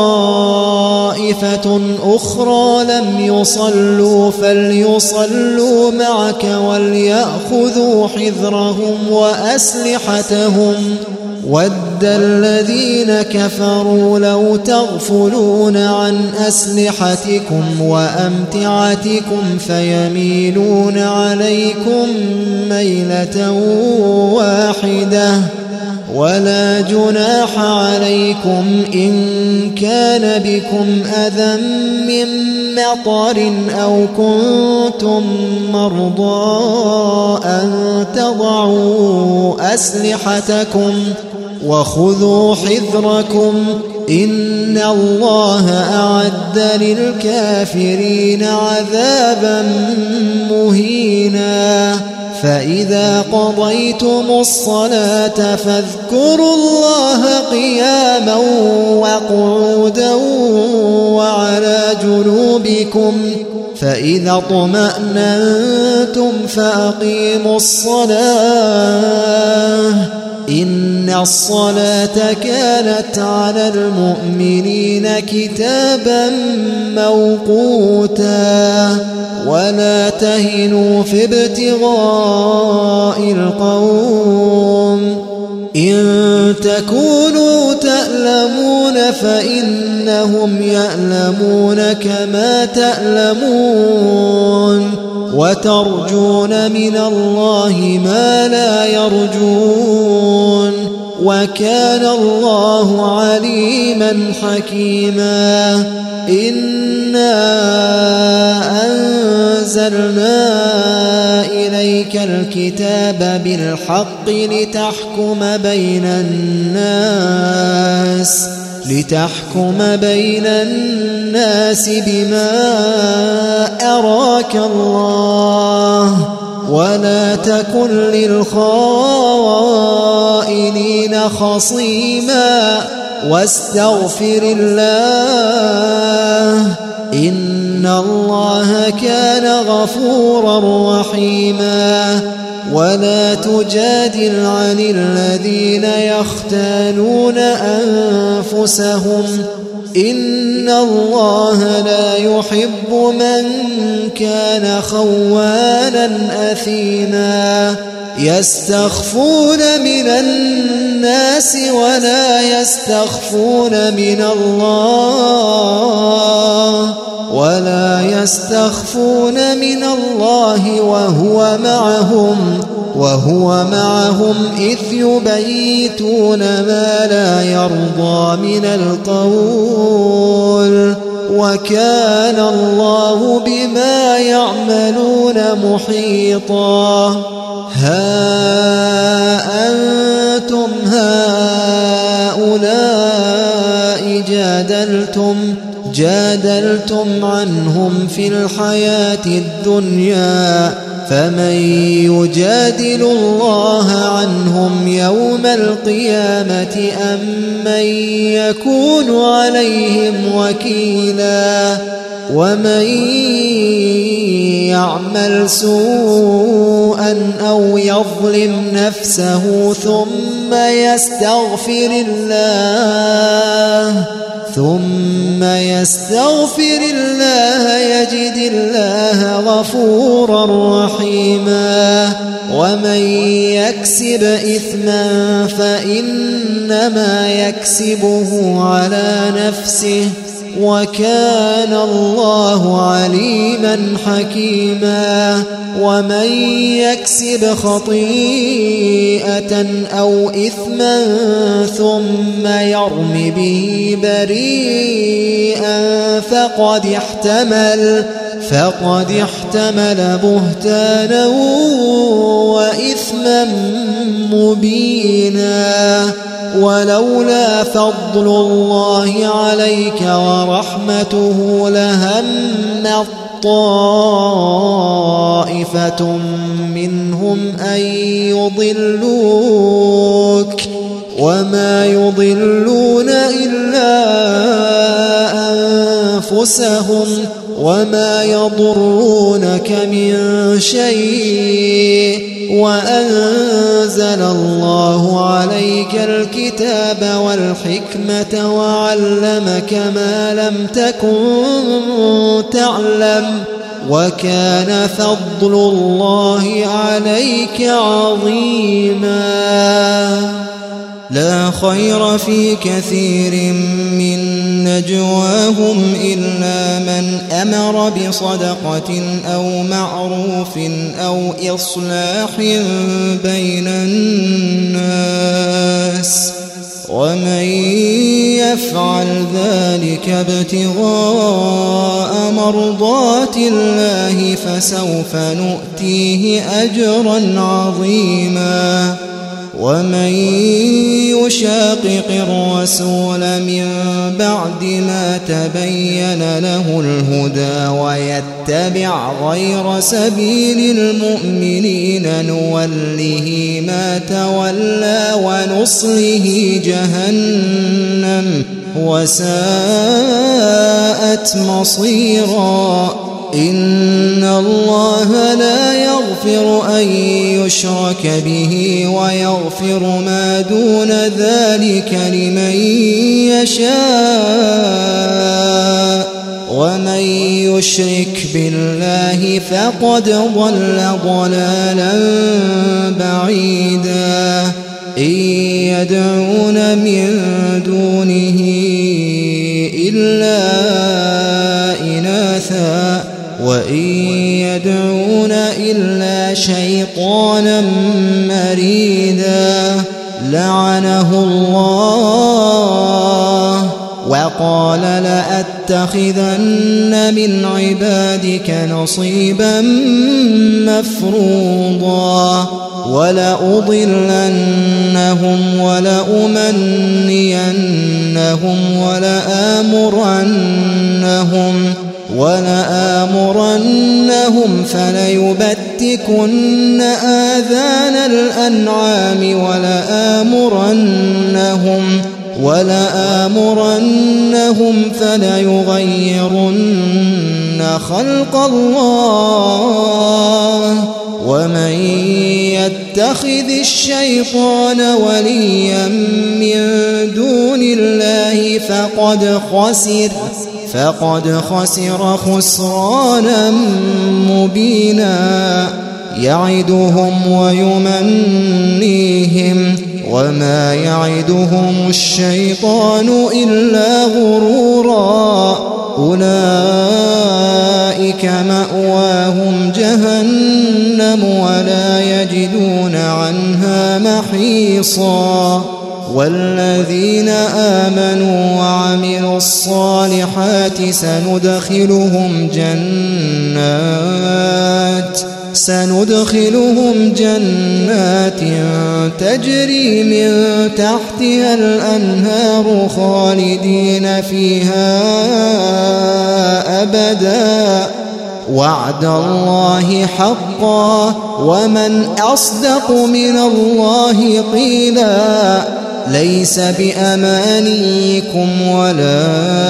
طائفة أخرى لم يصلوا فليصلوا معك وليأخذوا حذرهم وأسلحتهم ود الذين كفروا لو تغفلون عن أسلحتكم وأمتعتكم فيميلون عليكم ميلة واحدة ولا جناح عليكم إن كان بكم أذى من مطر أو كنتم مرضى أن تضعوا أسلحتكم وخذوا حذركم إن الله أعد للكافرين عذابا مهينا فإذا قضيتم الصلاة فاذكروا الله قياما وقعودا وعلى جنوبكم فإذا اطمأننتم فأقيموا الصلاة إن الصلاة كانت على المؤمنين كتابا موقوتا ولا تهنوا في ابتغاء القوم إن تكونوا تألمون فإنهم يألمون كما تألمون وترجون من الله ما لا يرجون وكان الله عليما حكيما إنا أنزلنا إليك الكتاب بالحق لتحكم بين الناس بما أراك الله ولا تكن للخائنين خصيما واستغفر الله إن الله كان غفورا رحيما ولا تجادل عن الذين يختانون أنفسهم إن الله لا يحب من كان خوانا أثيما يستخفون من الناس ولا يستخفون من الله وهو معهم إذ يبيتون ما لا يرضى من القول وكان الله بما يعملون محيطا ها أنتم هؤلاء جادلتم عنهم في الحياة الدنيا فمن يجادل الله عنهم يوم القيامة أم من يكون عليهم وكيلا ومن يعمل سوءا أو يظلم نفسه ثم يستغفر الله يجد الله غفورا رحيما ومن يكسب إثما فإنما يكسبه على نفسه وكان الله عليما حكيما ومن يكسب خطيئة أو إثما ثم يرم به بريئا فقد احتمل بهتانا وإثما مبينا ولولا فضل الله عليك ورحمته لهم طائفة منهم أن يضلوك وما يضلون إلا أنفسهم وما يضرونك من شيء وأنزل الله عليك الكتاب والحكمة وعلمك ما لم تكن تعلم وكان فضل الله عليك عظيما لا خير في كثير من نجواهم إلا من أمر بصدقة أو معروف أو إصلاح بين الناس ومن يفعل ذلك ابتغاء مرضات الله فسوف نؤتيه أجرا عظيما ومن يشاقق الرسول من بعد ما تبين له الهدى ويتبع غير سبيل المؤمنين نوله ما تولى ونصله جهنم وساءت مصيرا إن الله لا يغفر أن يشرك به ويغفر ما دون ذلك لمن يشاء ومن يشرك بالله فقد ضل ضلالا بعيدا إن يدعون من دونه إلا إناثا وإن يدعون إلا شيطانا مريدا لعنه الله وقال لأتخذن من عبادك نصيبا مفروضا ولأضلنهم ولأمنينهم ولآمرنهم فليبتكن آذان الأنعام ولآمرنهم فليغيرن خلق الله ومن يتخذ الشيطان وليا من دون الله فقد خسر خسرانا مبينا يعدهم ويمنيهم وما يعدهم الشيطان إلا غرورا أولئك مأواهم جهنم ولا يجدون عنها محيصا والذين آمنوا وعملوا الصالحات سندخلهم جنات تجري من تحتها الأنهار خالدين فيها أبدا وعد الله حقا ومن أصدق من الله قيلا ليس بأمانيكم ولا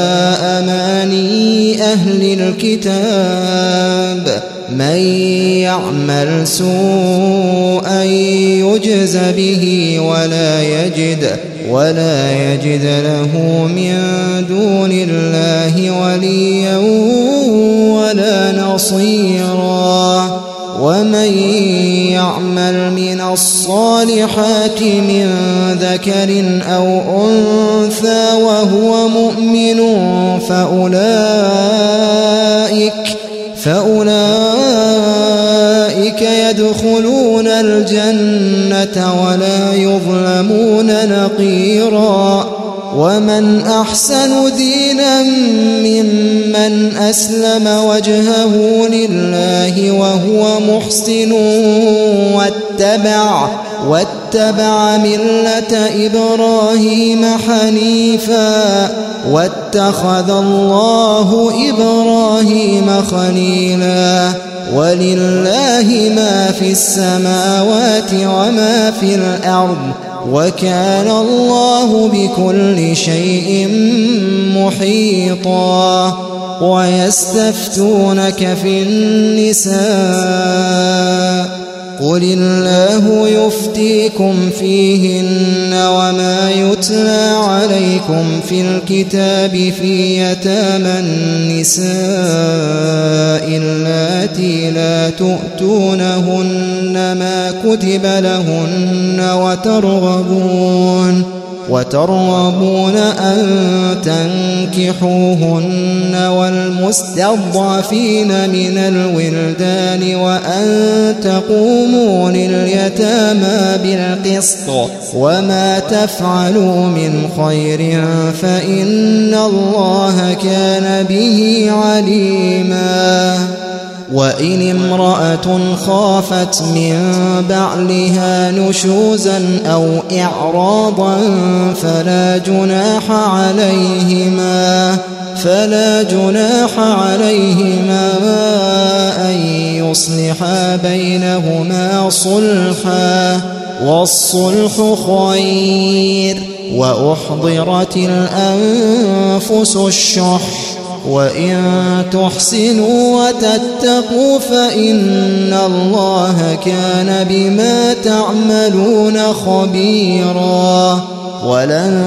أماني أهل الكتاب من يعمل سوءا يجز به ولا يجد له من دون الله وليا ولا نصيرا ومن يعمل من الصالحات من ذكر أو أنثى وهو مؤمن فأولئك يدخلون الجنة ولا يظلمون نقيرا ومن أحسن دينا ممن أسلم وجهه لله وهو محسن واتبع ملة إبراهيم حنيفا واتخذ الله إبراهيم خليلا ولله ما في السماوات وما في الأرض وكان الله بكل شيء محيطا ويستفتونك في النساء قل الله يفتيكم فيهن وما يتلى عليكم في الكتاب في يتامى النساء اللاتي لا تؤتونهن ما كتب لهن وترغبون أن تنكحوهن والمستضعفين من الولدان وأن تقوموا لليتامى بالقسط وما تفعلوا من خير فإن الله كان به عليما وإن امرأة خافت من بعلها نشوزا أو إعراضا فلا جناح عليهما أن يصلحا بينهما صلحا والصلح خير وأحضرت الأنفس الشح وإن تحسنوا وتتقوا فإن الله كان بما تعملون خبيرا ولن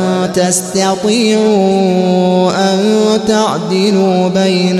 تستطيعوا أن تعدلوا بين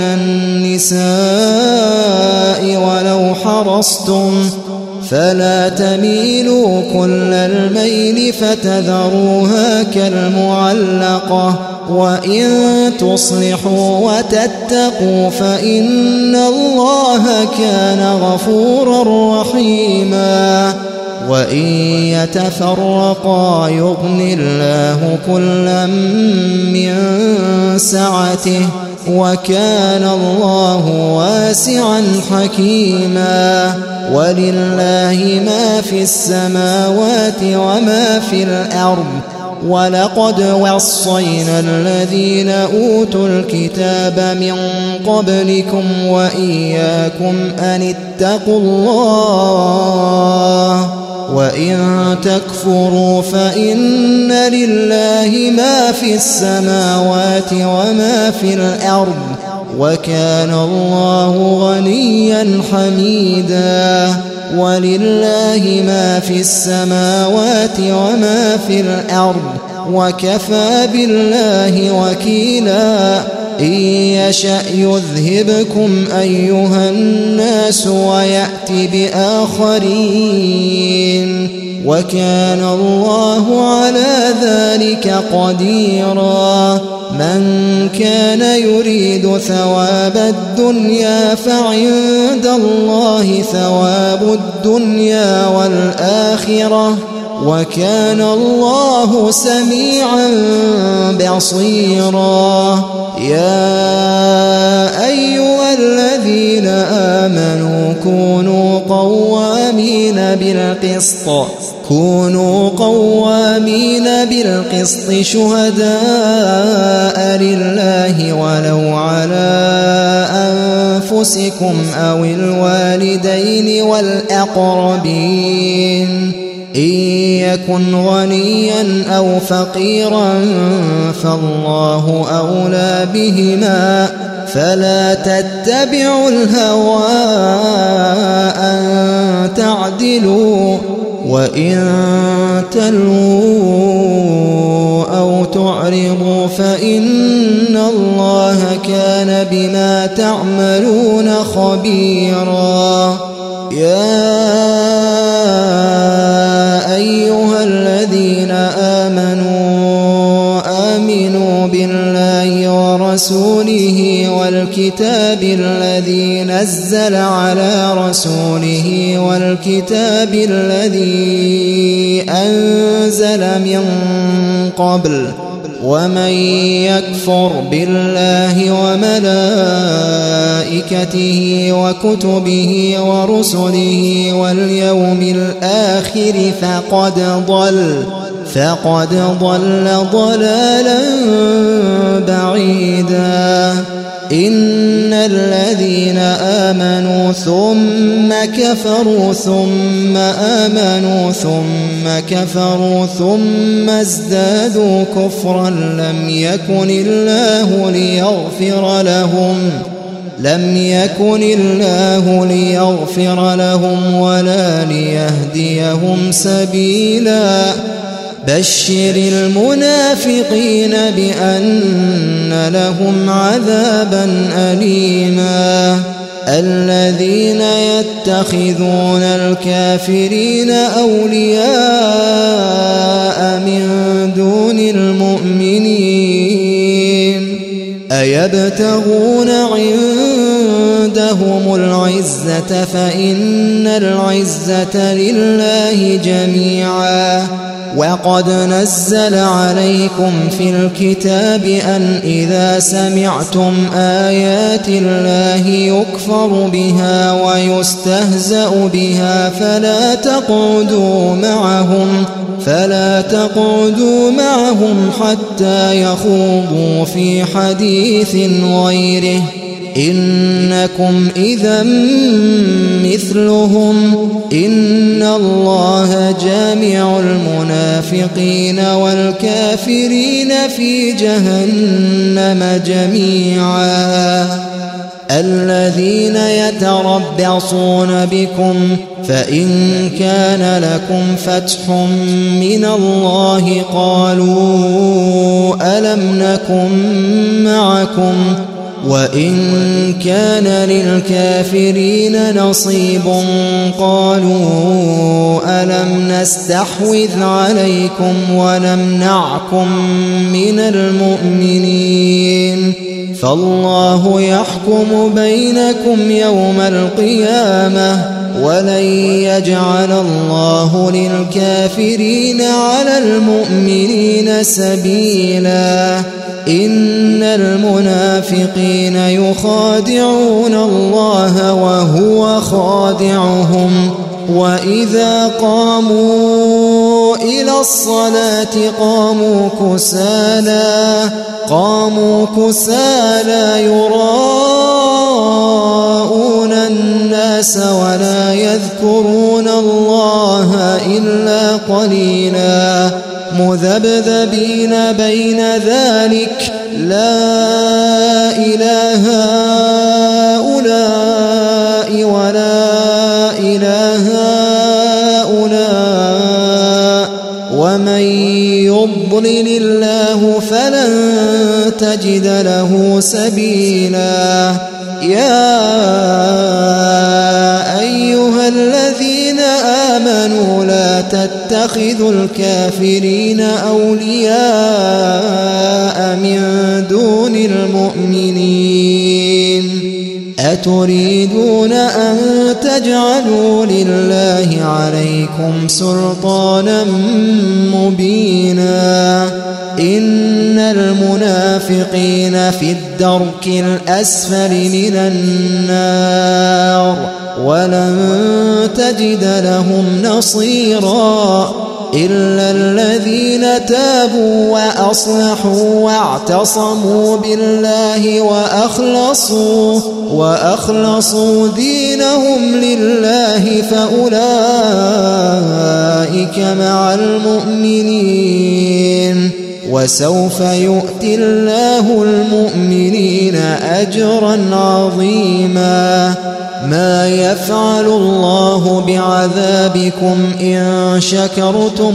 النساء ولو حرصتم فلا تميلوا كل الميل فتذروها كالمعلقة وإن تصلحوا وتتقوا فإن الله كان غفورا رحيما وإن يتفرقا يغن الله كلا من سعته وكان الله واسعا حكيما ولله ما في السماوات وما في الأرض ولقد وصينا الذين أوتوا الكتاب من قبلكم وإياكم أن اتقوا الله وإن تكفروا فإن لله ما في السماوات وما في الأرض وكان الله غنيا حميدا ولله ما في السماوات وما في الأرض وكفى بالله وكيلا إن يشأ يذهبكم أيها الناس ويأت بآخرين وكان الله على ذلك قديرا من كان يريد ثواب الدنيا فعند الله ثواب الدنيا والآخرة وكان الله سميعا بصيرا يا أيها الذين آمنوا كونوا قوامين بالقسط شهداء لله ولو على أنفسكم أو الوالدين والأقربين إن يكن غنيا أو فقيرا فالله أولى بهما فلا تتبعوا الهوى أن تعدلوا وإن تلووا أو تعرضوا فإن الله كان بما تعملون خبيرا يا أيها الذين آمنوا بالله ورسوله والكتاب الذي نزل على رسوله والكتاب الذي أنزل من قبل ومن يكفر بالله وملائكته وكتبه ورسله واليوم الآخر فقد ضل ضلالا بعيدا إن الذين آمنوا ثم كفروا ثم آمنوا ثم كفروا ثم ازدادوا كفرا لم يكن الله ليغفر لهم ولا ليهديهم سبيلا بشر المنافقين بأن لهم عذابا أليما الذين يتخذون الكافرين أولياء من دون المؤمنين أيبتغون عندهم العزة فإن العزة لله جميعا وقد نزل عليكم في الكتاب أن إذا سمعتم آيات الله يكفر بها ويستهزأ بها فلا تقعدوا معهم حتى يخوضوا في حديث غيره إنكم إذا مثلهم إن الله جامع المنافقين والكافرين في جهنم جميعا الذين يتربصون بكم فإن كان لكم فتح من الله قالوا ألم نكن معكم وإن كان للكافرين نصيب قالوا ألم نستحوذ عليكم ونمنعكم من المؤمنين فالله يحكم بينكم يوم القيامة ولن يجعل الله للكافرين على المؤمنين سبيلا إن المنافقين يخادعون الله وهو خادعهم وإذا قاموا إلى الصلاة قاموا كسالى يراءون الناس ولا يذكرون الله إلا قليلا مذبذبين بين ذلك لا إله هؤلاء ولا إله هؤلاء ومن يضلل الله فلن تجد له سبيلا يا أيها الذين آمنوا لا تتخذوا الكافرين أولياء من دون المؤمنين أتريدون أن تجعلوا لله عليكم سلطانا مبينا إن المنافقين في الدرك الأسفل من النار ولن تجد لهم نصيرا إلا الذين تابوا وأصلحوا واعتصموا بالله وأخلصوا دينهم لله فأولئك مع المؤمنين وسوف يؤتي الله المؤمنين أجرا عظيما ما يفعل الله بعذابكم إن شكرتم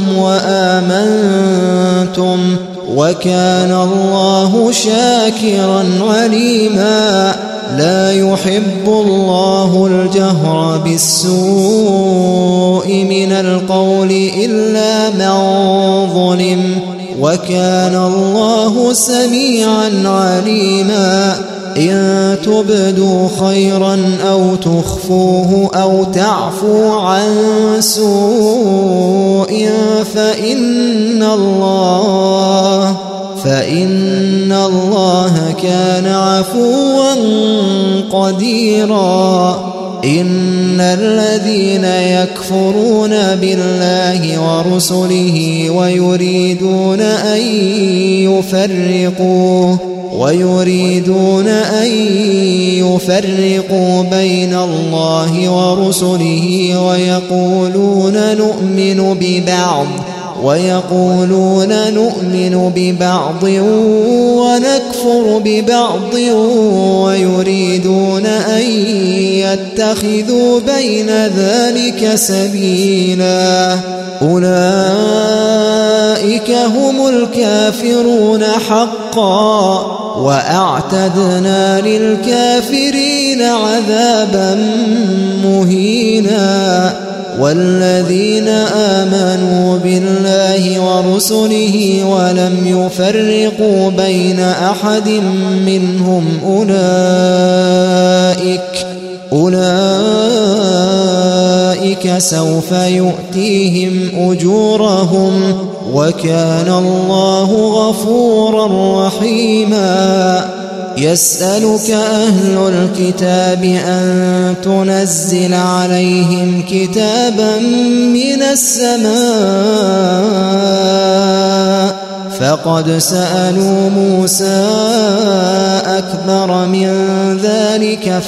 وآمنتم وكان الله شاكرا عليما لا يحب الله الجهر بالسوء من القول إلا من ظلم وكان الله سميعا عليما إن تبدوا خيرا أو تخفوه أو تعفو عن سوء فإن الله كان عفوا قديرا إن الذين يكفرون بالله ورسله ويريدون أن يفرقوا بين الله ورسله ويقولون نؤمن ببعض ونكفر ببعض ويريدون أن يتخذوا بين ذلك سبيلا أولئك هم الكافرون حقا وأعتدنا للكافرين عذابا مهينا والذين آمنوا بالله ورسله ولم يفرقوا بين أحد منهم أولئك سوف يؤتيهم أجورهم وكان الله غفورا رحيما يسألك أهل الكتاب أن تنزل عليهم كتابا من السماء فقد سألوا موسى أكبر من ذلك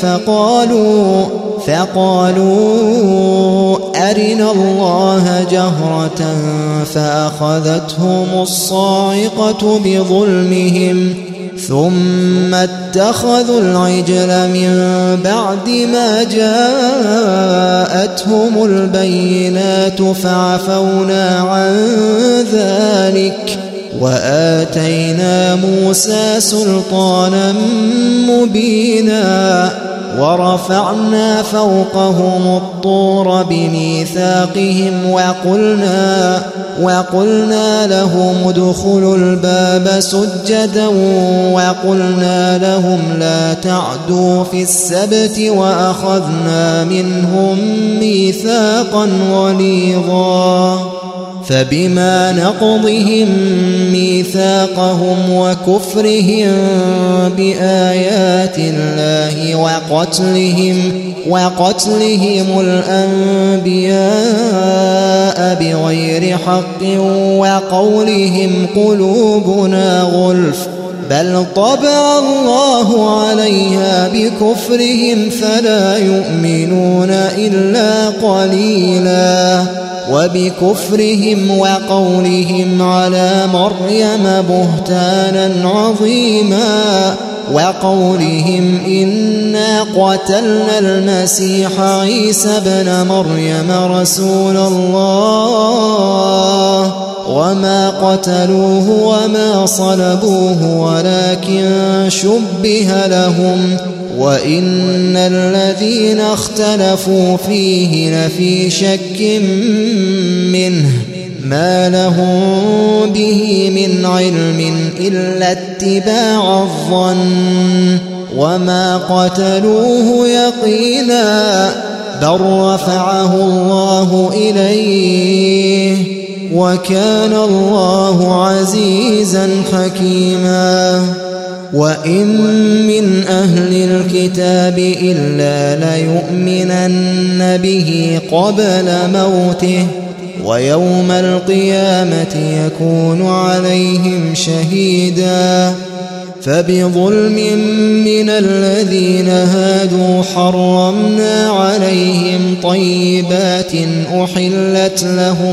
فقالوا أرنا الله جهرة فأخذتهم الصاعقة بظلمهم ثم اتخذوا العجل من بعد ما جاءتهم البينات فعفونا عن ذلك وآتينا موسى سلطانا مبينا ورفعنا فوقهم الطور بميثاقهم وقلنا لهم ادخلوا الباب سجدا وقلنا لهم لا تعدوا في السبت وأخذنا منهم ميثاقا غليظا فبما نقضهم ميثاقهم وكفرهم بآيات الله وقتلهم الأنبياء بغير حق وقولهم قلوبنا غلف بل طبع الله عليها بكفرهم فلا يؤمنون إلا قليلا وبكفرهم وقولهم على مريم بهتانا عظيما وقولهم إنا قتلنا المسيح عيسى ابن مريم رسول الله وما قتلوه وما صلبوه ولكن شبه لهم وإن الذين اختلفوا فيه لفي شك منه ما لهم به من علم إلا اتباع الظن وما قتلوه يقينا بل رفعه الله إليه وكان الله عزيزا حكيما وإن من أهل الكتاب إلا ليؤمنن به قبل موته ويوم القيامة يكون عليهم شهيدا فبظلم من الذين هادوا حرمنا عليهم طيبات أحلت لهم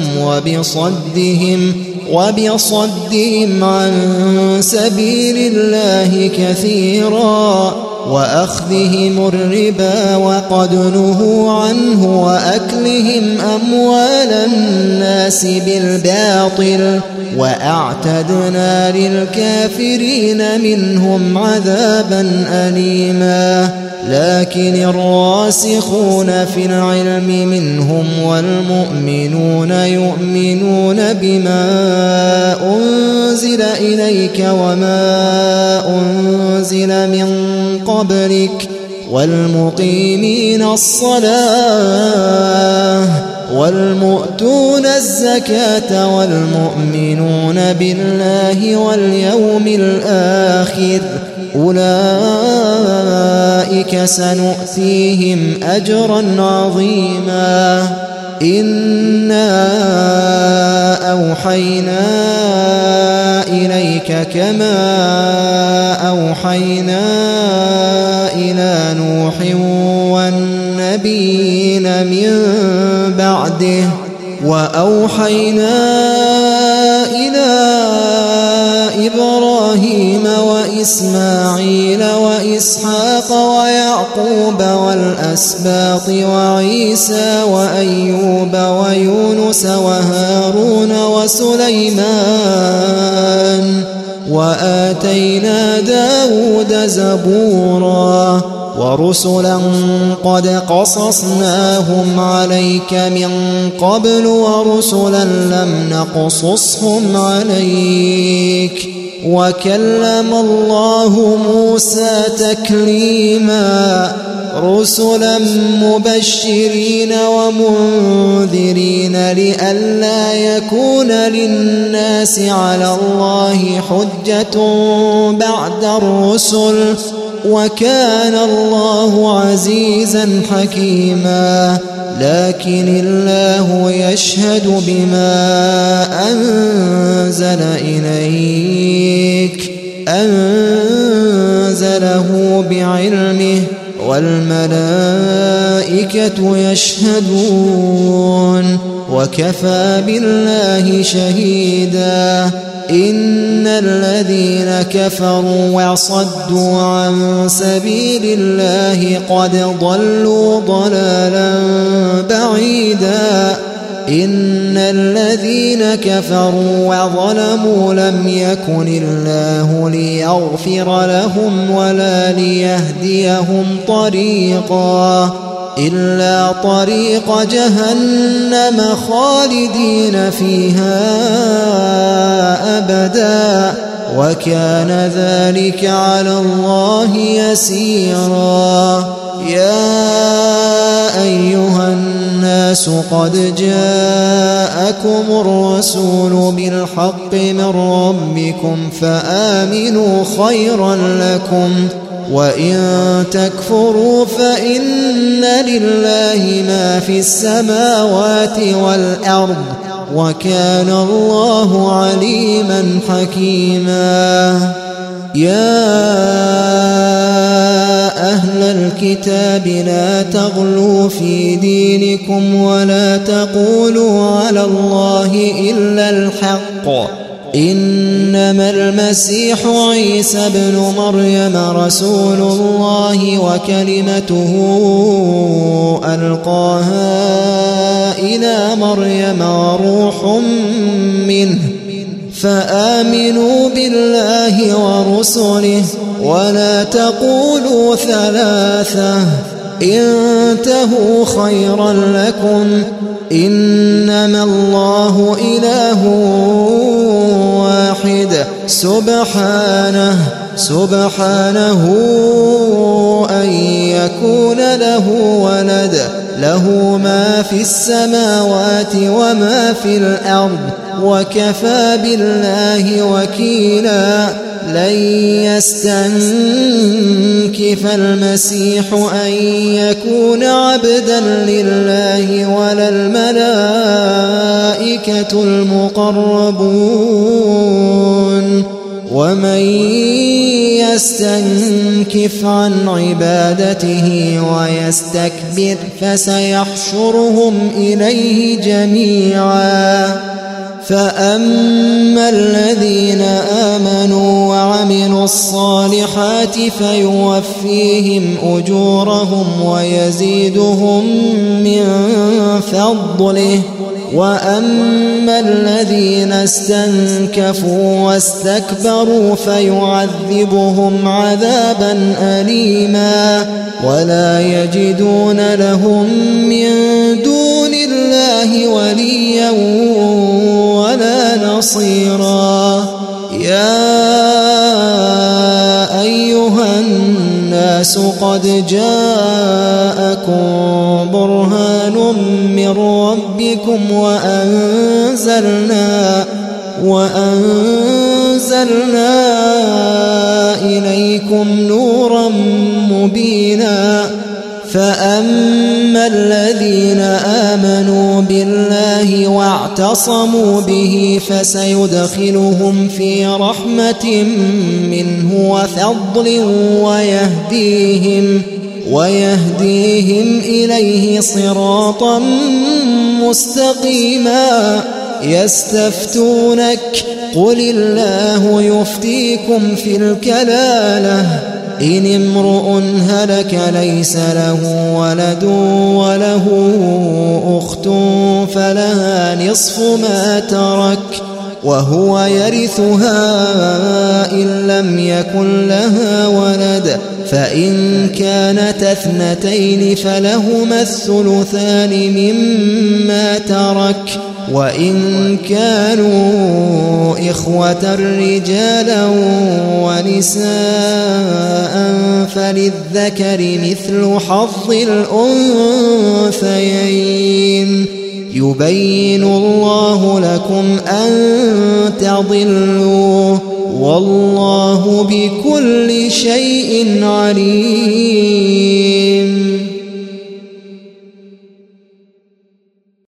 وبصدهم عن سبيل الله كثيرا وأخذهم الربا وقد نهوا عنه وأكلهم أموال الناس بالباطل وأعتدنا للكافرين منهم عذابا أليما لكن الراسخون في العلم منهم والمؤمنون يؤمنون بما أنزل إليك وما أنزل من قبلك والمقيمين الصلاة والمؤتون الزكاة والمؤمنون بالله واليوم الآخر أولئك سنؤتيهم أجرا عظيما إنا أوحينا إليك كما أوحينا إلى نوح والنبيين من بعده وأوحينا إلى إبراهيم وإسماعيل وإسحاق ويعقوب والأسباط وعيسى وأيوب ويونس وهارون وسليمان وآتينا داود زبورا ورسلا قد قصصناهم عليك من قبل ورسلا لم نقصصهم عليك وكلم الله موسى تكليما رسلا مبشرين ومنذرين لئلا يكون للناس على الله حجة بعد الرسل وكان الله عزيزا حكيما لكن الله يشهد بما أنزل إليك أنزله بعلمه والملائكة يشهدون وكفى بالله شهيدا إن الذين كفروا وصدوا عن سبيل الله قد ضلوا ضلالا بعيدا إن الذين كفروا وظلموا لم يكن الله ليغفر لهم ولا ليهديهم طريقا إلا طريق جهنم خالدين فيها أبدا وكان ذلك على الله يسيرا يا أيها الناس قد جاءكم الرسول بالحق من ربكم فآمنوا خيرا لكم وإن تكفروا فإن لله ما في السماوات والأرض وكان الله عليما حكيما يا أهل الكتاب لا تغلوا في دينكم ولا تقولوا على الله إلا الحق إنما المسيح عيسى ابن مريم رسول الله وكلمته ألقاها إلى مريم وروح منه فآمنوا بالله ورسله ولا تقولوا ثلاثة انتهوا خيرا لكم إنما الله إله واحد سبحانه أن يكون له ولد له ما في السماوات وما في الأرض وكفى بالله وكيلا لن يستنكف المسيح أن يكون عبدا لله ولا الملائكة المقربون ومن يستنكف عن عبادته ويستكبر فسيحشرهم إليه جميعا فأما الذين آمنوا وعملوا الصالحات فيوفيهم أجورهم ويزيدهم من فضله وأما الذين استنكفوا واستكبروا فيعذبهم عذابا أليما ولا يجدون لهم من دون الله وليا ولا نصيرا يا أيها الناس قد جاءكم برهان من ربكم وأنزلنا إليكم نورا مبينا فأما الذين آمنوا بالله واعتصموا به فسيدخلهم في رحمة منه وفضل ويهديهم إليه صراطا مستقيما يستفتونك قل الله يفتيكم في الكلالة إن امرؤ هلك ليس له ولد وله أخت فلها نصف ما ترك وهو يرثها إن لم يكن لها ولد فإن كانت اثنتين فلهما الثلثان مما ترك وإن كانوا إخوة رجالا ونساء فللذكر مثل حظ الأنثيين يبين الله لكم أن تضلوا والله بكل شيء عليم